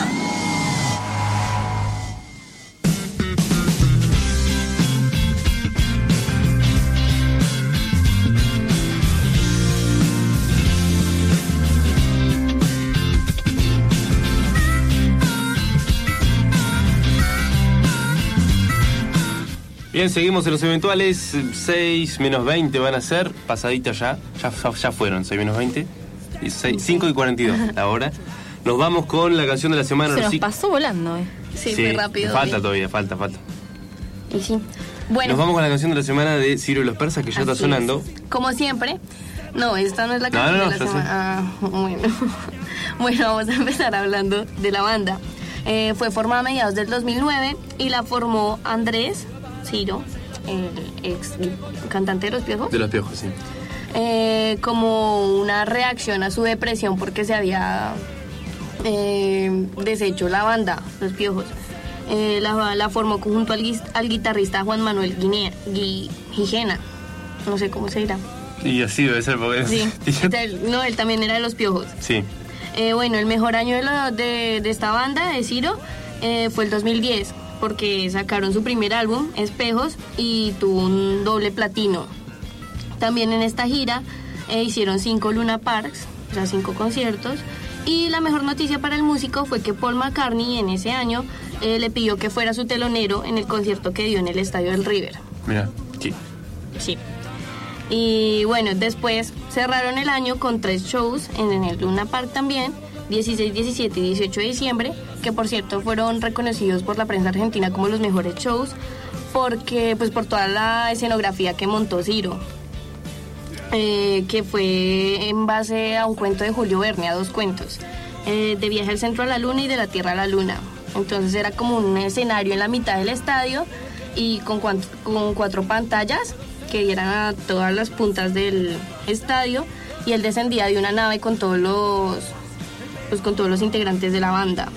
Bien, seguimos en los eventuales. seis menos veinte van a ser, pasadita ya. Ya, ya fueron, seis menos veinte. cinco y cuarenta y dos la hora. Nos vamos con la canción de la semana. Se nos sí. pasó volando, eh. Sí, Sí, fue rápido. falta bien. todavía, falta, falta. Y sí. Bueno, Nos vamos con la canción de la semana de Ciro y los Persas, que ya está así sonando. es. Como siempre. No, esta no es la No, canción no, no, de la ya semana. Ah, bueno. Bueno, vamos a empezar hablando de la banda. Eh, fue formada a mediados del dos mil nueve y la formó Andrés Ciro, el ex cantante de Los Piojos, De los Piojos, sí. eh, como una reacción a su depresión porque se había eh, deshecho la banda, Los Piojos. Eh, la, la formó junto al, guis- al guitarrista Juan Manuel Guinea, Gui- Gijena, no sé cómo se dirá. Y así debe ser porque... Sí, él- no, él también era de Los Piojos. Sí. Eh, bueno, el mejor año de, la- de, de esta banda, de Ciro, eh, fue el dos mil diez, porque sacaron su primer álbum, Espejos, y tuvo un doble platino. También en esta gira eh, hicieron cinco Luna Parks, o sea, cinco conciertos. Y la mejor noticia para el músico fue que Paul McCartney en ese año eh, le pidió que fuera su telonero en el concierto que dio en el Estadio del River. Mira, sí. Sí. Y bueno, después cerraron el año con tres shows en, en el Luna Park también, dieciséis, diecisiete y dieciocho de diciembre, que por cierto fueron reconocidos por la prensa argentina como los mejores shows, porque pues por toda la escenografía que montó Ciro, eh, que fue en base a un cuento de Julio Verne, a dos cuentos, eh, de Viaje al Centro a la Luna y de la Tierra a la Luna. Entonces era como un escenario en la mitad del estadio y con, cuant- con cuatro pantallas que dieran a todas las puntas del estadio, y él descendía de una nave con todos los pues con todos los integrantes de la banda.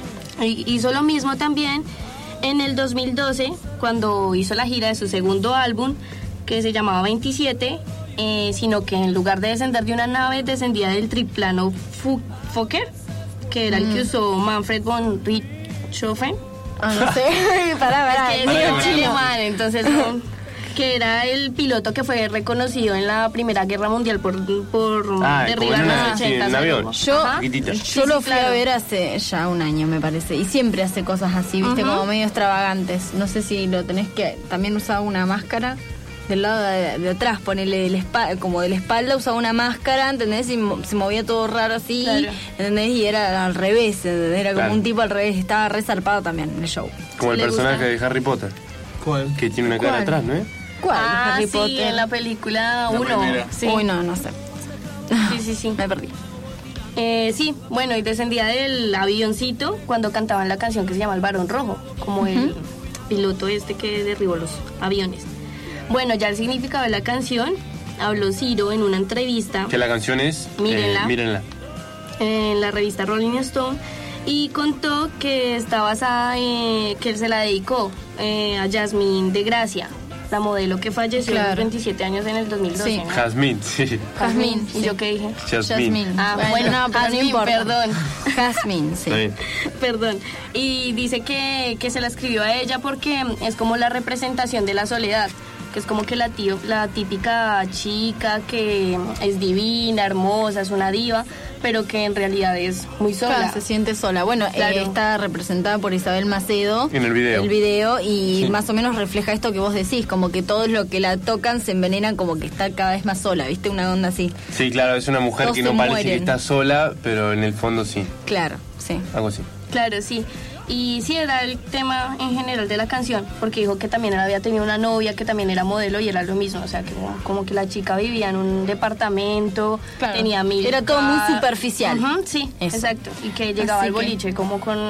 Y hizo lo mismo también en el dos mil doce, cuando hizo la gira de su segundo álbum, que se llamaba veintisiete, eh, sino que en lugar de descender de una nave, descendía del triplano Fu- Fokker, que era el que usó Manfred von Richthofen. Ah, no sé. Pará, pará. Es que Pará, es pará. alemán, entonces no, que era el piloto que fue reconocido en la Primera Guerra Mundial por, por Ah, derribar como en las una- sí, ochenta. en avión. Yo, Ajá. Chiquitita. yo Sí, lo sí, fui a claro. ver hace ya un año, me parece. Y siempre hace cosas así, viste, Ujú. como medio extravagantes. No sé si lo tenés que... También usaba una máscara del lado de, de atrás, ponele de la espa- como de la espalda, usaba una máscara, ¿entendés? Y mo- se movía todo raro así, Claro. ¿entendés? Y era al revés, ¿entendés? Era como Claro. un tipo al revés. Estaba resarpado también en el show. Como el ¿Le personaje gusta? de Harry Potter, ¿Cuál? que tiene una cara ¿Cuál? atrás, ¿no es? ¿Cuál? Ah, Harry sí, Potter. en la película La uno. primera. Sí. Uy, no, no sé. Sí, sí, sí. Me perdí. Eh, sí, bueno, y descendía del avioncito cuando cantaban la canción que se llama El Barón Rojo, como el piloto este que derribó los aviones. Bueno, ya el significado de la canción, habló Ciro en una entrevista Que la canción es... Mírenla. eh, mírenla. en la revista Rolling Stone, y contó que está basada en que él se la dedicó eh, a Jasmine de Gracia, la modelo que falleció a Claro. los veintisiete años en el dos mil doce. Sí. ¿no? Jazmín, sí. Jazmín, ¿Y sí. yo qué dije? Jazmín. Ah, Bueno, bueno, no, pero no Jazmín, importa. perdón. Jazmín, sí. Está bien. Perdón. Y dice que, que se la escribió a ella porque es como la representación de la soledad, que es como que la, tío, la típica chica que es divina, hermosa, es una diva, pero que en realidad es muy sola. Claro, se siente sola. Bueno, Claro. eh, está representada por Isabel Macedo. En el video. El video, y Sí. más o menos refleja esto que vos decís, como que todos los que la tocan se envenenan, como que está cada vez más sola, ¿viste? Una onda así. Sí, claro, es una mujer Todos que se no parece que mueren. está sola, pero en el fondo sí. Claro, sí. Algo así. Claro, sí. Y sí, era el tema en general de la canción, porque dijo que también él había tenido una novia que también era modelo y era lo mismo, o sea, que como, como que la chica vivía en un departamento, Claro. tenía mil... Era todo muy ca- superficial. Ujú, sí, Eso. exacto. Y que llegaba Así al que- boliche como con,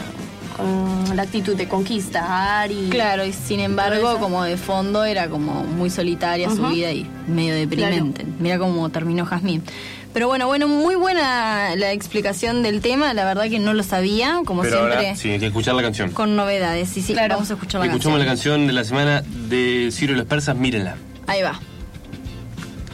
con la actitud de conquistar y... Claro, y sin embargo, eso. como de fondo era como muy solitaria su Ujú. vida y medio deprimente. Mira cómo terminó Jazmín. Pero bueno, bueno, muy buena la explicación del tema, la verdad que no lo sabía, como Pero siempre, ahora sí, hay que escuchar la canción. con novedades. Sí, sí, Claro. vamos a escuchar la Escuchamos canción. la canción de la semana de Ciro y los Persas, mírenla. Ahí va.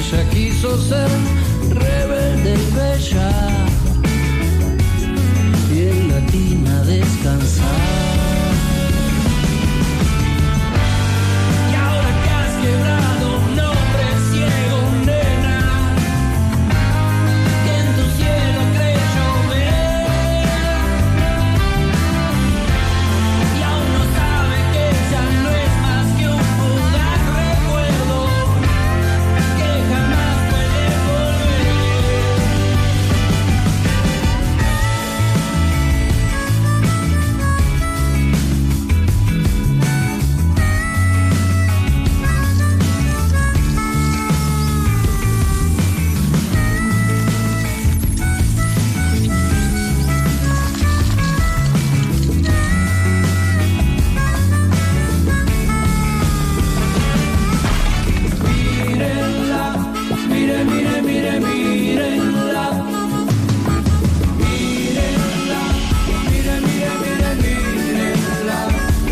Ella quiso ser rebelde y bella y en la tina descansar. Y ahora que has quebrado un hombre ciego, nena, que en tu cielo creyó ver, y aún no sabe que ya no es más que un fugaz recuerdo que jamás puede volver. Mírenla, mire, mire, mire, mírenla. Mírenla, mire, mire, mire, mírenla.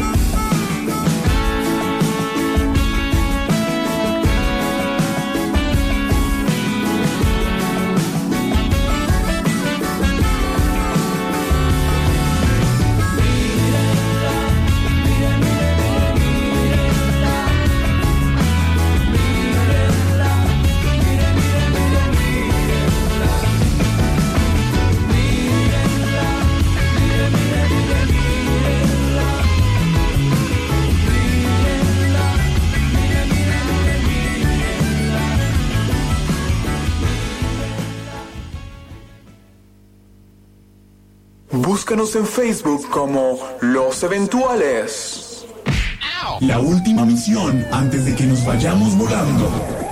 Búscanos en Facebook como Los Eventuales. La última misión antes de que nos vayamos volando.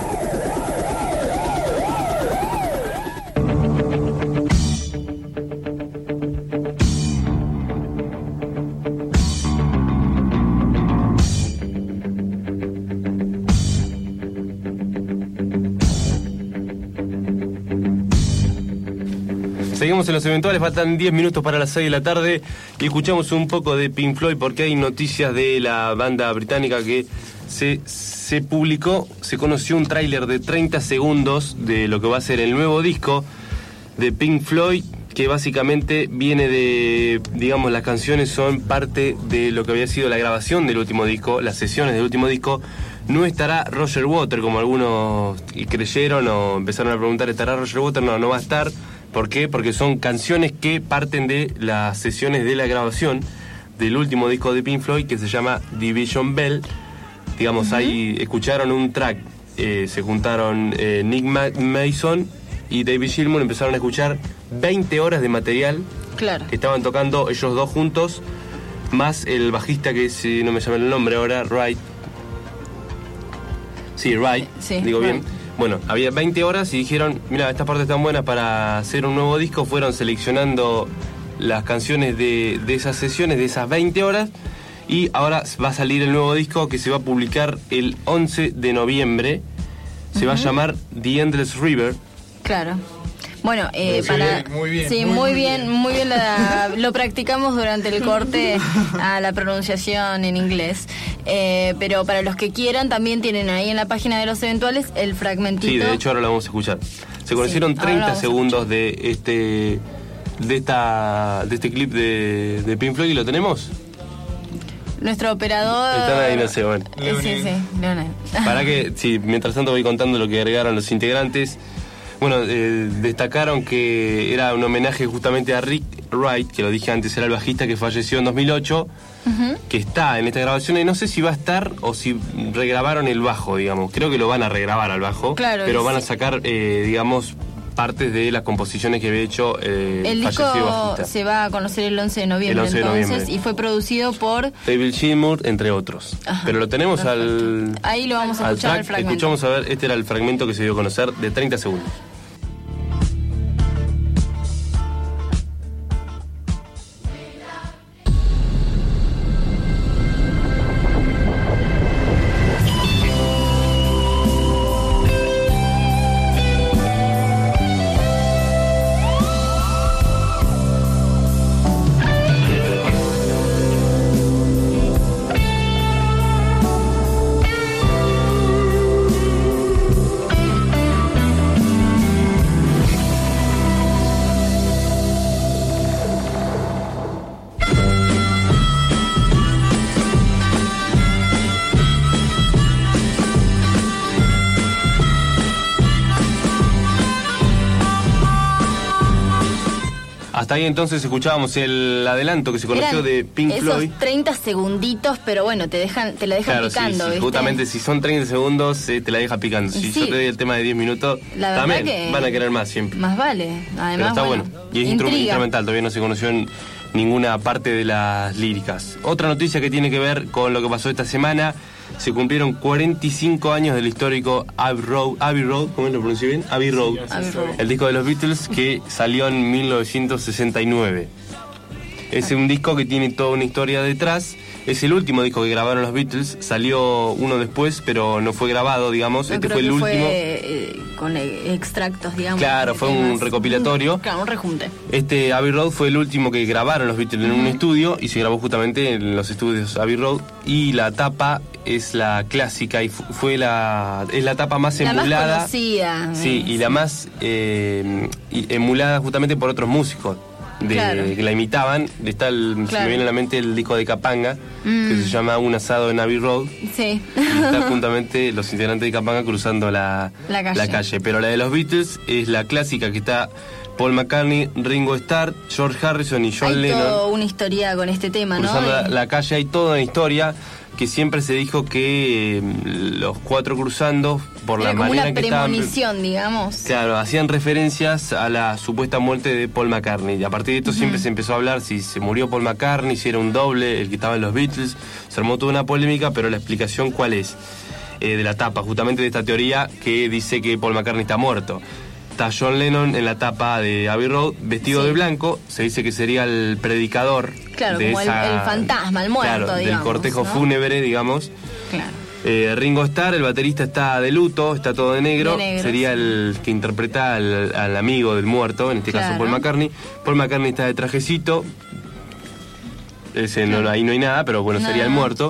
Seguimos en Los Eventuales, faltan diez minutos para las seis de la tarde y escuchamos un poco de Pink Floyd porque hay noticias de la banda británica que se, se publicó, se conoció un tráiler de treinta segundos de lo que va a ser el nuevo disco de Pink Floyd, que básicamente viene de, digamos, las canciones son parte de lo que había sido la grabación del último disco, las sesiones del último disco. No estará Roger Waters, como algunos creyeron o empezaron a preguntar, ¿estará Roger Waters? No, no va a estar. ¿Por qué? Porque son canciones que parten de las sesiones de la grabación del último disco de Pink Floyd, que se llama Division Bell. Digamos, uh-huh. Ahí escucharon un track, eh, se juntaron eh, Nick Ma- Mason y David Gilmour, empezaron a escuchar veinte horas de material. Claro. Que estaban tocando ellos dos juntos, más el bajista que si no me llama el nombre ahora, Wright. Sí, Wright, sí, digo right. bien. Bueno, había veinte horas y dijeron, mira, estas partes están buenas para hacer un nuevo disco. Fueron seleccionando las canciones de, de esas sesiones, de esas veinte horas. Y ahora va a salir el nuevo disco que se va a publicar el once de noviembre. Se uh-huh. va a llamar The Endless River. Claro. Bueno, eh, sí, para... Muy bien. Sí, muy, muy muy bien, bien, muy bien. La, lo practicamos durante el corte a la pronunciación en inglés. Eh, pero para los que quieran, también tienen ahí en la página de Los Eventuales el fragmentito. Sí, de hecho ahora lo vamos a escuchar. Se conocieron sí, treinta segundos de este de esta de este clip de, de Pink Floyd y lo tenemos. Nuestro operador... Están ahí, no sé, bueno. Eh, sí, sí, Leonel. Para que, sí, mientras tanto voy contando lo que agregaron los integrantes. Bueno, eh, destacaron que era un homenaje justamente a Rick Wright, que lo dije antes, era el bajista que falleció en dos mil ocho, uh-huh. que está en esta grabación, y no sé si va a estar o si regrabaron el bajo, digamos. Creo que lo van a regrabar al bajo, claro, pero van sí. a sacar, eh, digamos, partes de las composiciones que había hecho eh, el fallecido disco bajista. Se va a conocer el once de noviembre, el once de entonces, noviembre. Y fue producido por David Gilmour, entre otros. Ajá, pero lo tenemos perfecto. al... Ahí lo vamos a al escuchar track. el fragmento. Escuchamos a ver, este era el fragmento que se dio a conocer de treinta segundos. hasta ahí entonces escuchábamos el adelanto que se conoció Eran de Pink esos Floyd. treinta segunditos, pero bueno, te dejan, te la dejan Claro, picando, sí, sí, ¿viste? justamente si son treinta segundos eh, te la deja picando. Si Sí. yo te doy el tema de diez minutos, La verdad también que van a querer más siempre. Más vale. Además, Pero está bueno. Y es instru- intriga. instrumental, todavía no se conoció en ninguna parte de las líricas. Otra noticia que tiene que ver con lo que pasó esta semana: se cumplieron cuarenta y cinco años del histórico Abbey Road, Abbey Road, ¿cómo lo pronuncié bien? Abbey Road, Abbey Road. el disco de los Beatles que salió en mil novecientos sesenta y nueve. Es un disco que tiene toda una historia detrás. Es el último disco que grabaron los Beatles. Salió uno después, pero no fue grabado, digamos. Yo este creo fue el que último. Fue, eh, con eh, extractos, digamos. Claro, de fue un temas. recopilatorio. Claro, un rejunte. Este Abbey Road fue el último que grabaron los Beatles en un estudio y se grabó justamente en los estudios Abbey Road. Y la tapa es la clásica y fu- fue la es la tapa más La más emulada. conocida. Sí, y la más eh, y- emulada justamente por otros músicos. De, Claro. que la imitaban. Está el, se Claro. me viene a la mente el disco de Capanga, Mm. que se llama Un asado en Abbey Road. Sí. Y está juntamente los integrantes de Capanga cruzando la, La calle. Pero la de los Beatles es la clásica, que está Paul McCartney, Ringo Starr, George Harrison y John Hay Lennon toda una historia con este tema, ¿no? cruzando la, Eh, la calle. Hay toda una historia que siempre se dijo que eh, los cuatro cruzando, por Era la como manera una en que estaban... premonición, digamos. Claro, hacían referencias a la supuesta muerte de Paul McCartney. Y a partir de esto siempre se empezó a hablar si se murió Paul McCartney, si era un doble, el que estaba en los Beatles. Se armó toda una polémica, pero la explicación ¿cuál es? Eh, de la tapa, justamente de esta teoría que dice que Paul McCartney está muerto. Está John Lennon en la tapa de Abbey Road, vestido Sí. de blanco. Se dice que sería el predicador. Claro, de como el- esa- el fantasma, el muerto, claro, digamos, del cortejo ¿no? fúnebre, digamos. Claro. Eh, Ringo Starr, el baterista, está de luto, está todo de negro. De negro, Sería sí. el que interpreta al, al amigo del muerto, en este caso Claro. Paul McCartney. Paul McCartney está de trajecito. Ese no, ahí no hay nada, pero bueno, sería el Nada. muerto.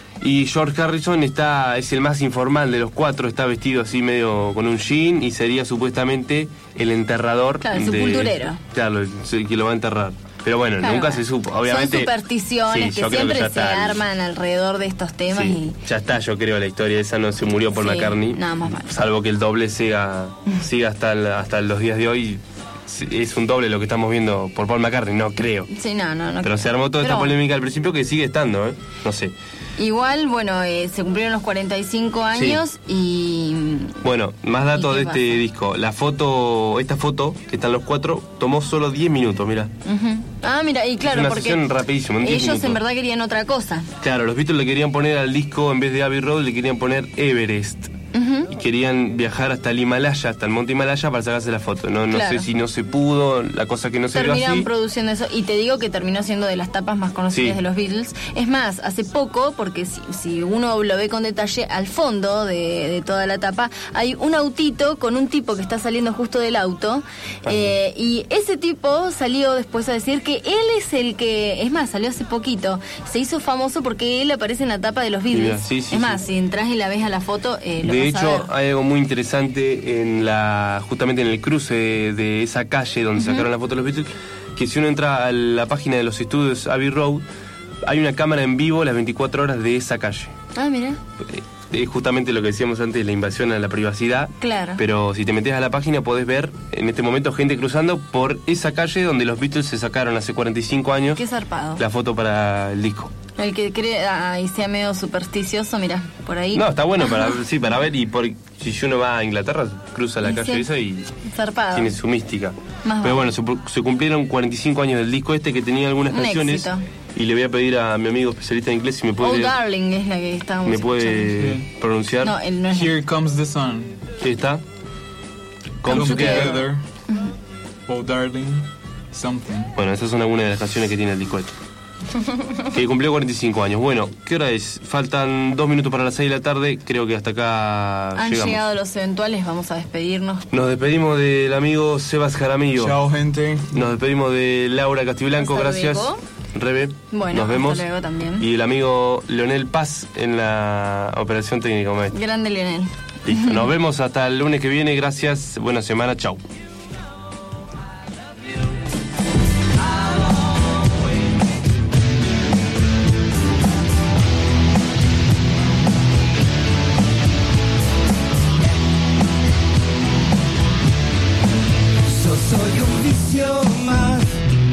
Y George Harrison está, es el más informal de los cuatro, está vestido así medio con un jean y sería supuestamente el enterrador. Claro, el de- sepulturero. Claro, el el que lo va a enterrar. Pero bueno, Claro. nunca se supo. Obviamente, Son supersticiones sí, yo que creo siempre ya se está. arman alrededor de estos temas Sí, y ya está, yo creo, la historia esa no se murió por Sí, McCartney. nada más vale. Salvo que el doble siga, siga hasta, el- hasta los días de hoy. Es un doble lo que estamos viendo por Paul McCartney, no creo. sí, no, no, no. Pero se armó toda Pero esta bueno. polémica al principio que sigue estando, ¿eh? No sé. Igual, bueno, eh, se cumplieron los cuarenta y cinco años y... Bueno, más datos ¿Y de qué este pasa? disco. La foto, esta foto, que están los cuatro, tomó solo diez minutos, mira. Ujú. Ah, mira, y claro, una porque sesión rapidísima, en diez ellos minutos. en verdad querían otra cosa. Claro, los Beatles le querían poner al disco, en vez de Abbey Road, le querían poner Everest. Ujú. Y querían viajar hasta el Himalaya, hasta el monte Himalaya para sacarse la foto. No, no Claro. sé si no se pudo, la cosa que no se vio Terminan así. produciendo eso y te digo que terminó siendo de las tapas más conocidas Sí. de los Beatles. Es más, hace poco, porque si, si uno lo ve con detalle, al fondo de, de toda la tapa hay un autito con un tipo que está saliendo justo del auto eh, y ese tipo salió después a decir que él es el que, es más, salió hace poquito, se hizo famoso porque él aparece en la tapa de los Beatles. Mira, sí, sí, es más, sí. si entras y la ves a la foto, eh, lo De vas a hecho, ver. hay algo muy interesante en la, justamente en el cruce de, de esa calle donde sacaron la foto de los Beatles, que si uno entra a la página de los estudios Abbey Road, hay una cámara en vivo las veinticuatro horas de esa calle. Ah, mira. Eh, Es justamente lo que decíamos antes, la invasión a la privacidad. Claro. Pero si te metes a la página podés ver en este momento gente cruzando por esa calle donde los Beatles se sacaron hace cuarenta y cinco años Qué zarpado. la foto para el disco. El que cree ah, y sea medio supersticioso, mira, por ahí. No, está bueno para sí, para ver y por, si uno va a Inglaterra cruza la Y calle sí. esa y Zarpado. tiene su mística. Más Pero vale. bueno, se, se cumplieron cuarenta y cinco años del disco este que tenía algunas Un canciones éxito. y le voy a pedir a mi amigo especialista en inglés si me Oh, puede Darling es la que estábamos me escuchando. puede Sí. pronunciar. No, él no es. Here Comes the Sun. ¿Qué está? Come Come Together. together. Oh, darling. Something. Bueno, esas son algunas de las canciones que tiene el disco este. Que cumplió cuarenta y cinco años. Bueno, ¿qué hora es? Faltan dos minutos para las seis de la tarde. Creo que hasta acá Han llegamos. llegado los eventuales, vamos a despedirnos. Nos despedimos del amigo Sebas Jaramillo. Chao, gente. Nos despedimos de Laura Castiblanco, Hasta gracias. luego. Rebe, Bueno, nos hasta vemos. luego también. Y el amigo Leonel Paz en la operación técnica, maestro. Grande Lionel. Listo. Nos vemos hasta el lunes que viene. Gracias. Buena semana. Chau. Yo soy un vicio más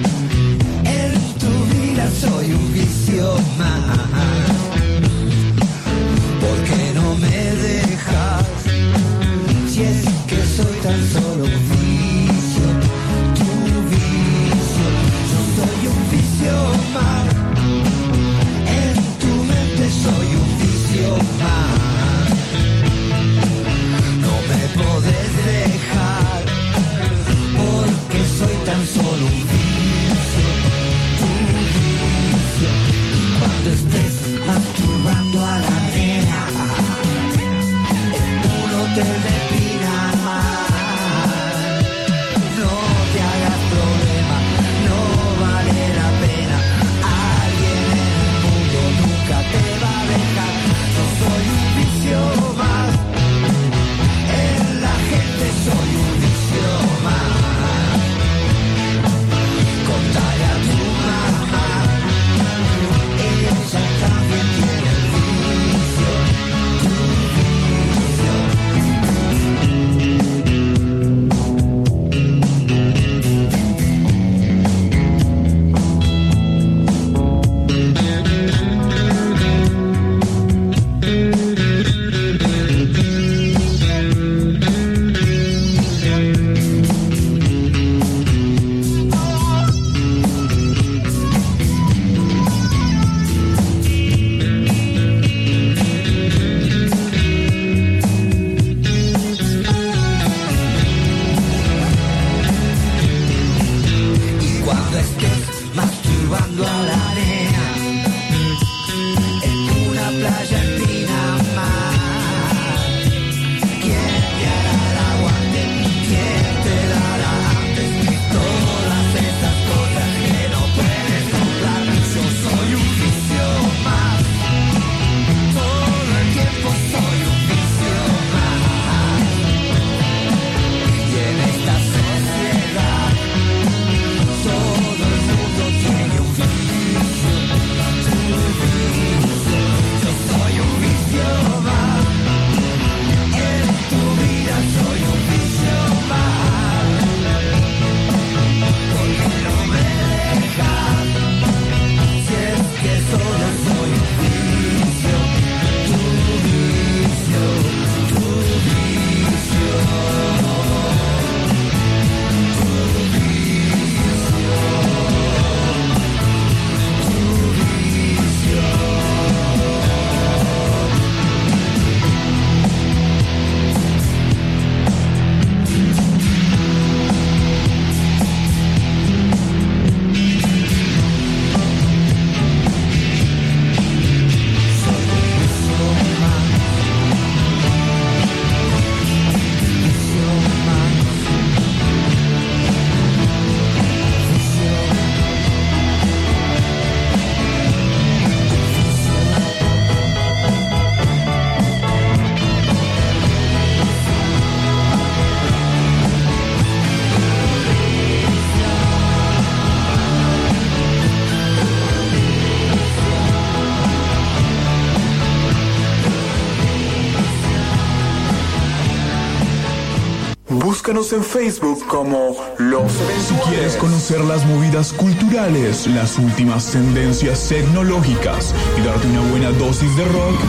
Búscanos en Facebook como Los Eventuales. Si quieres conocer las movidas culturales, las últimas tendencias tecnológicas y darte una buena dosis de rock,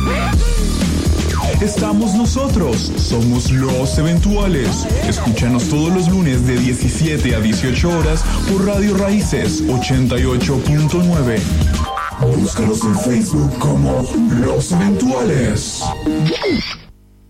estamos nosotros, somos Los Eventuales. Escúchanos todos los lunes de diecisiete a dieciocho horas por Radio Raíces ochenta y ocho punto nueve. Búscanos en Facebook como Los Eventuales.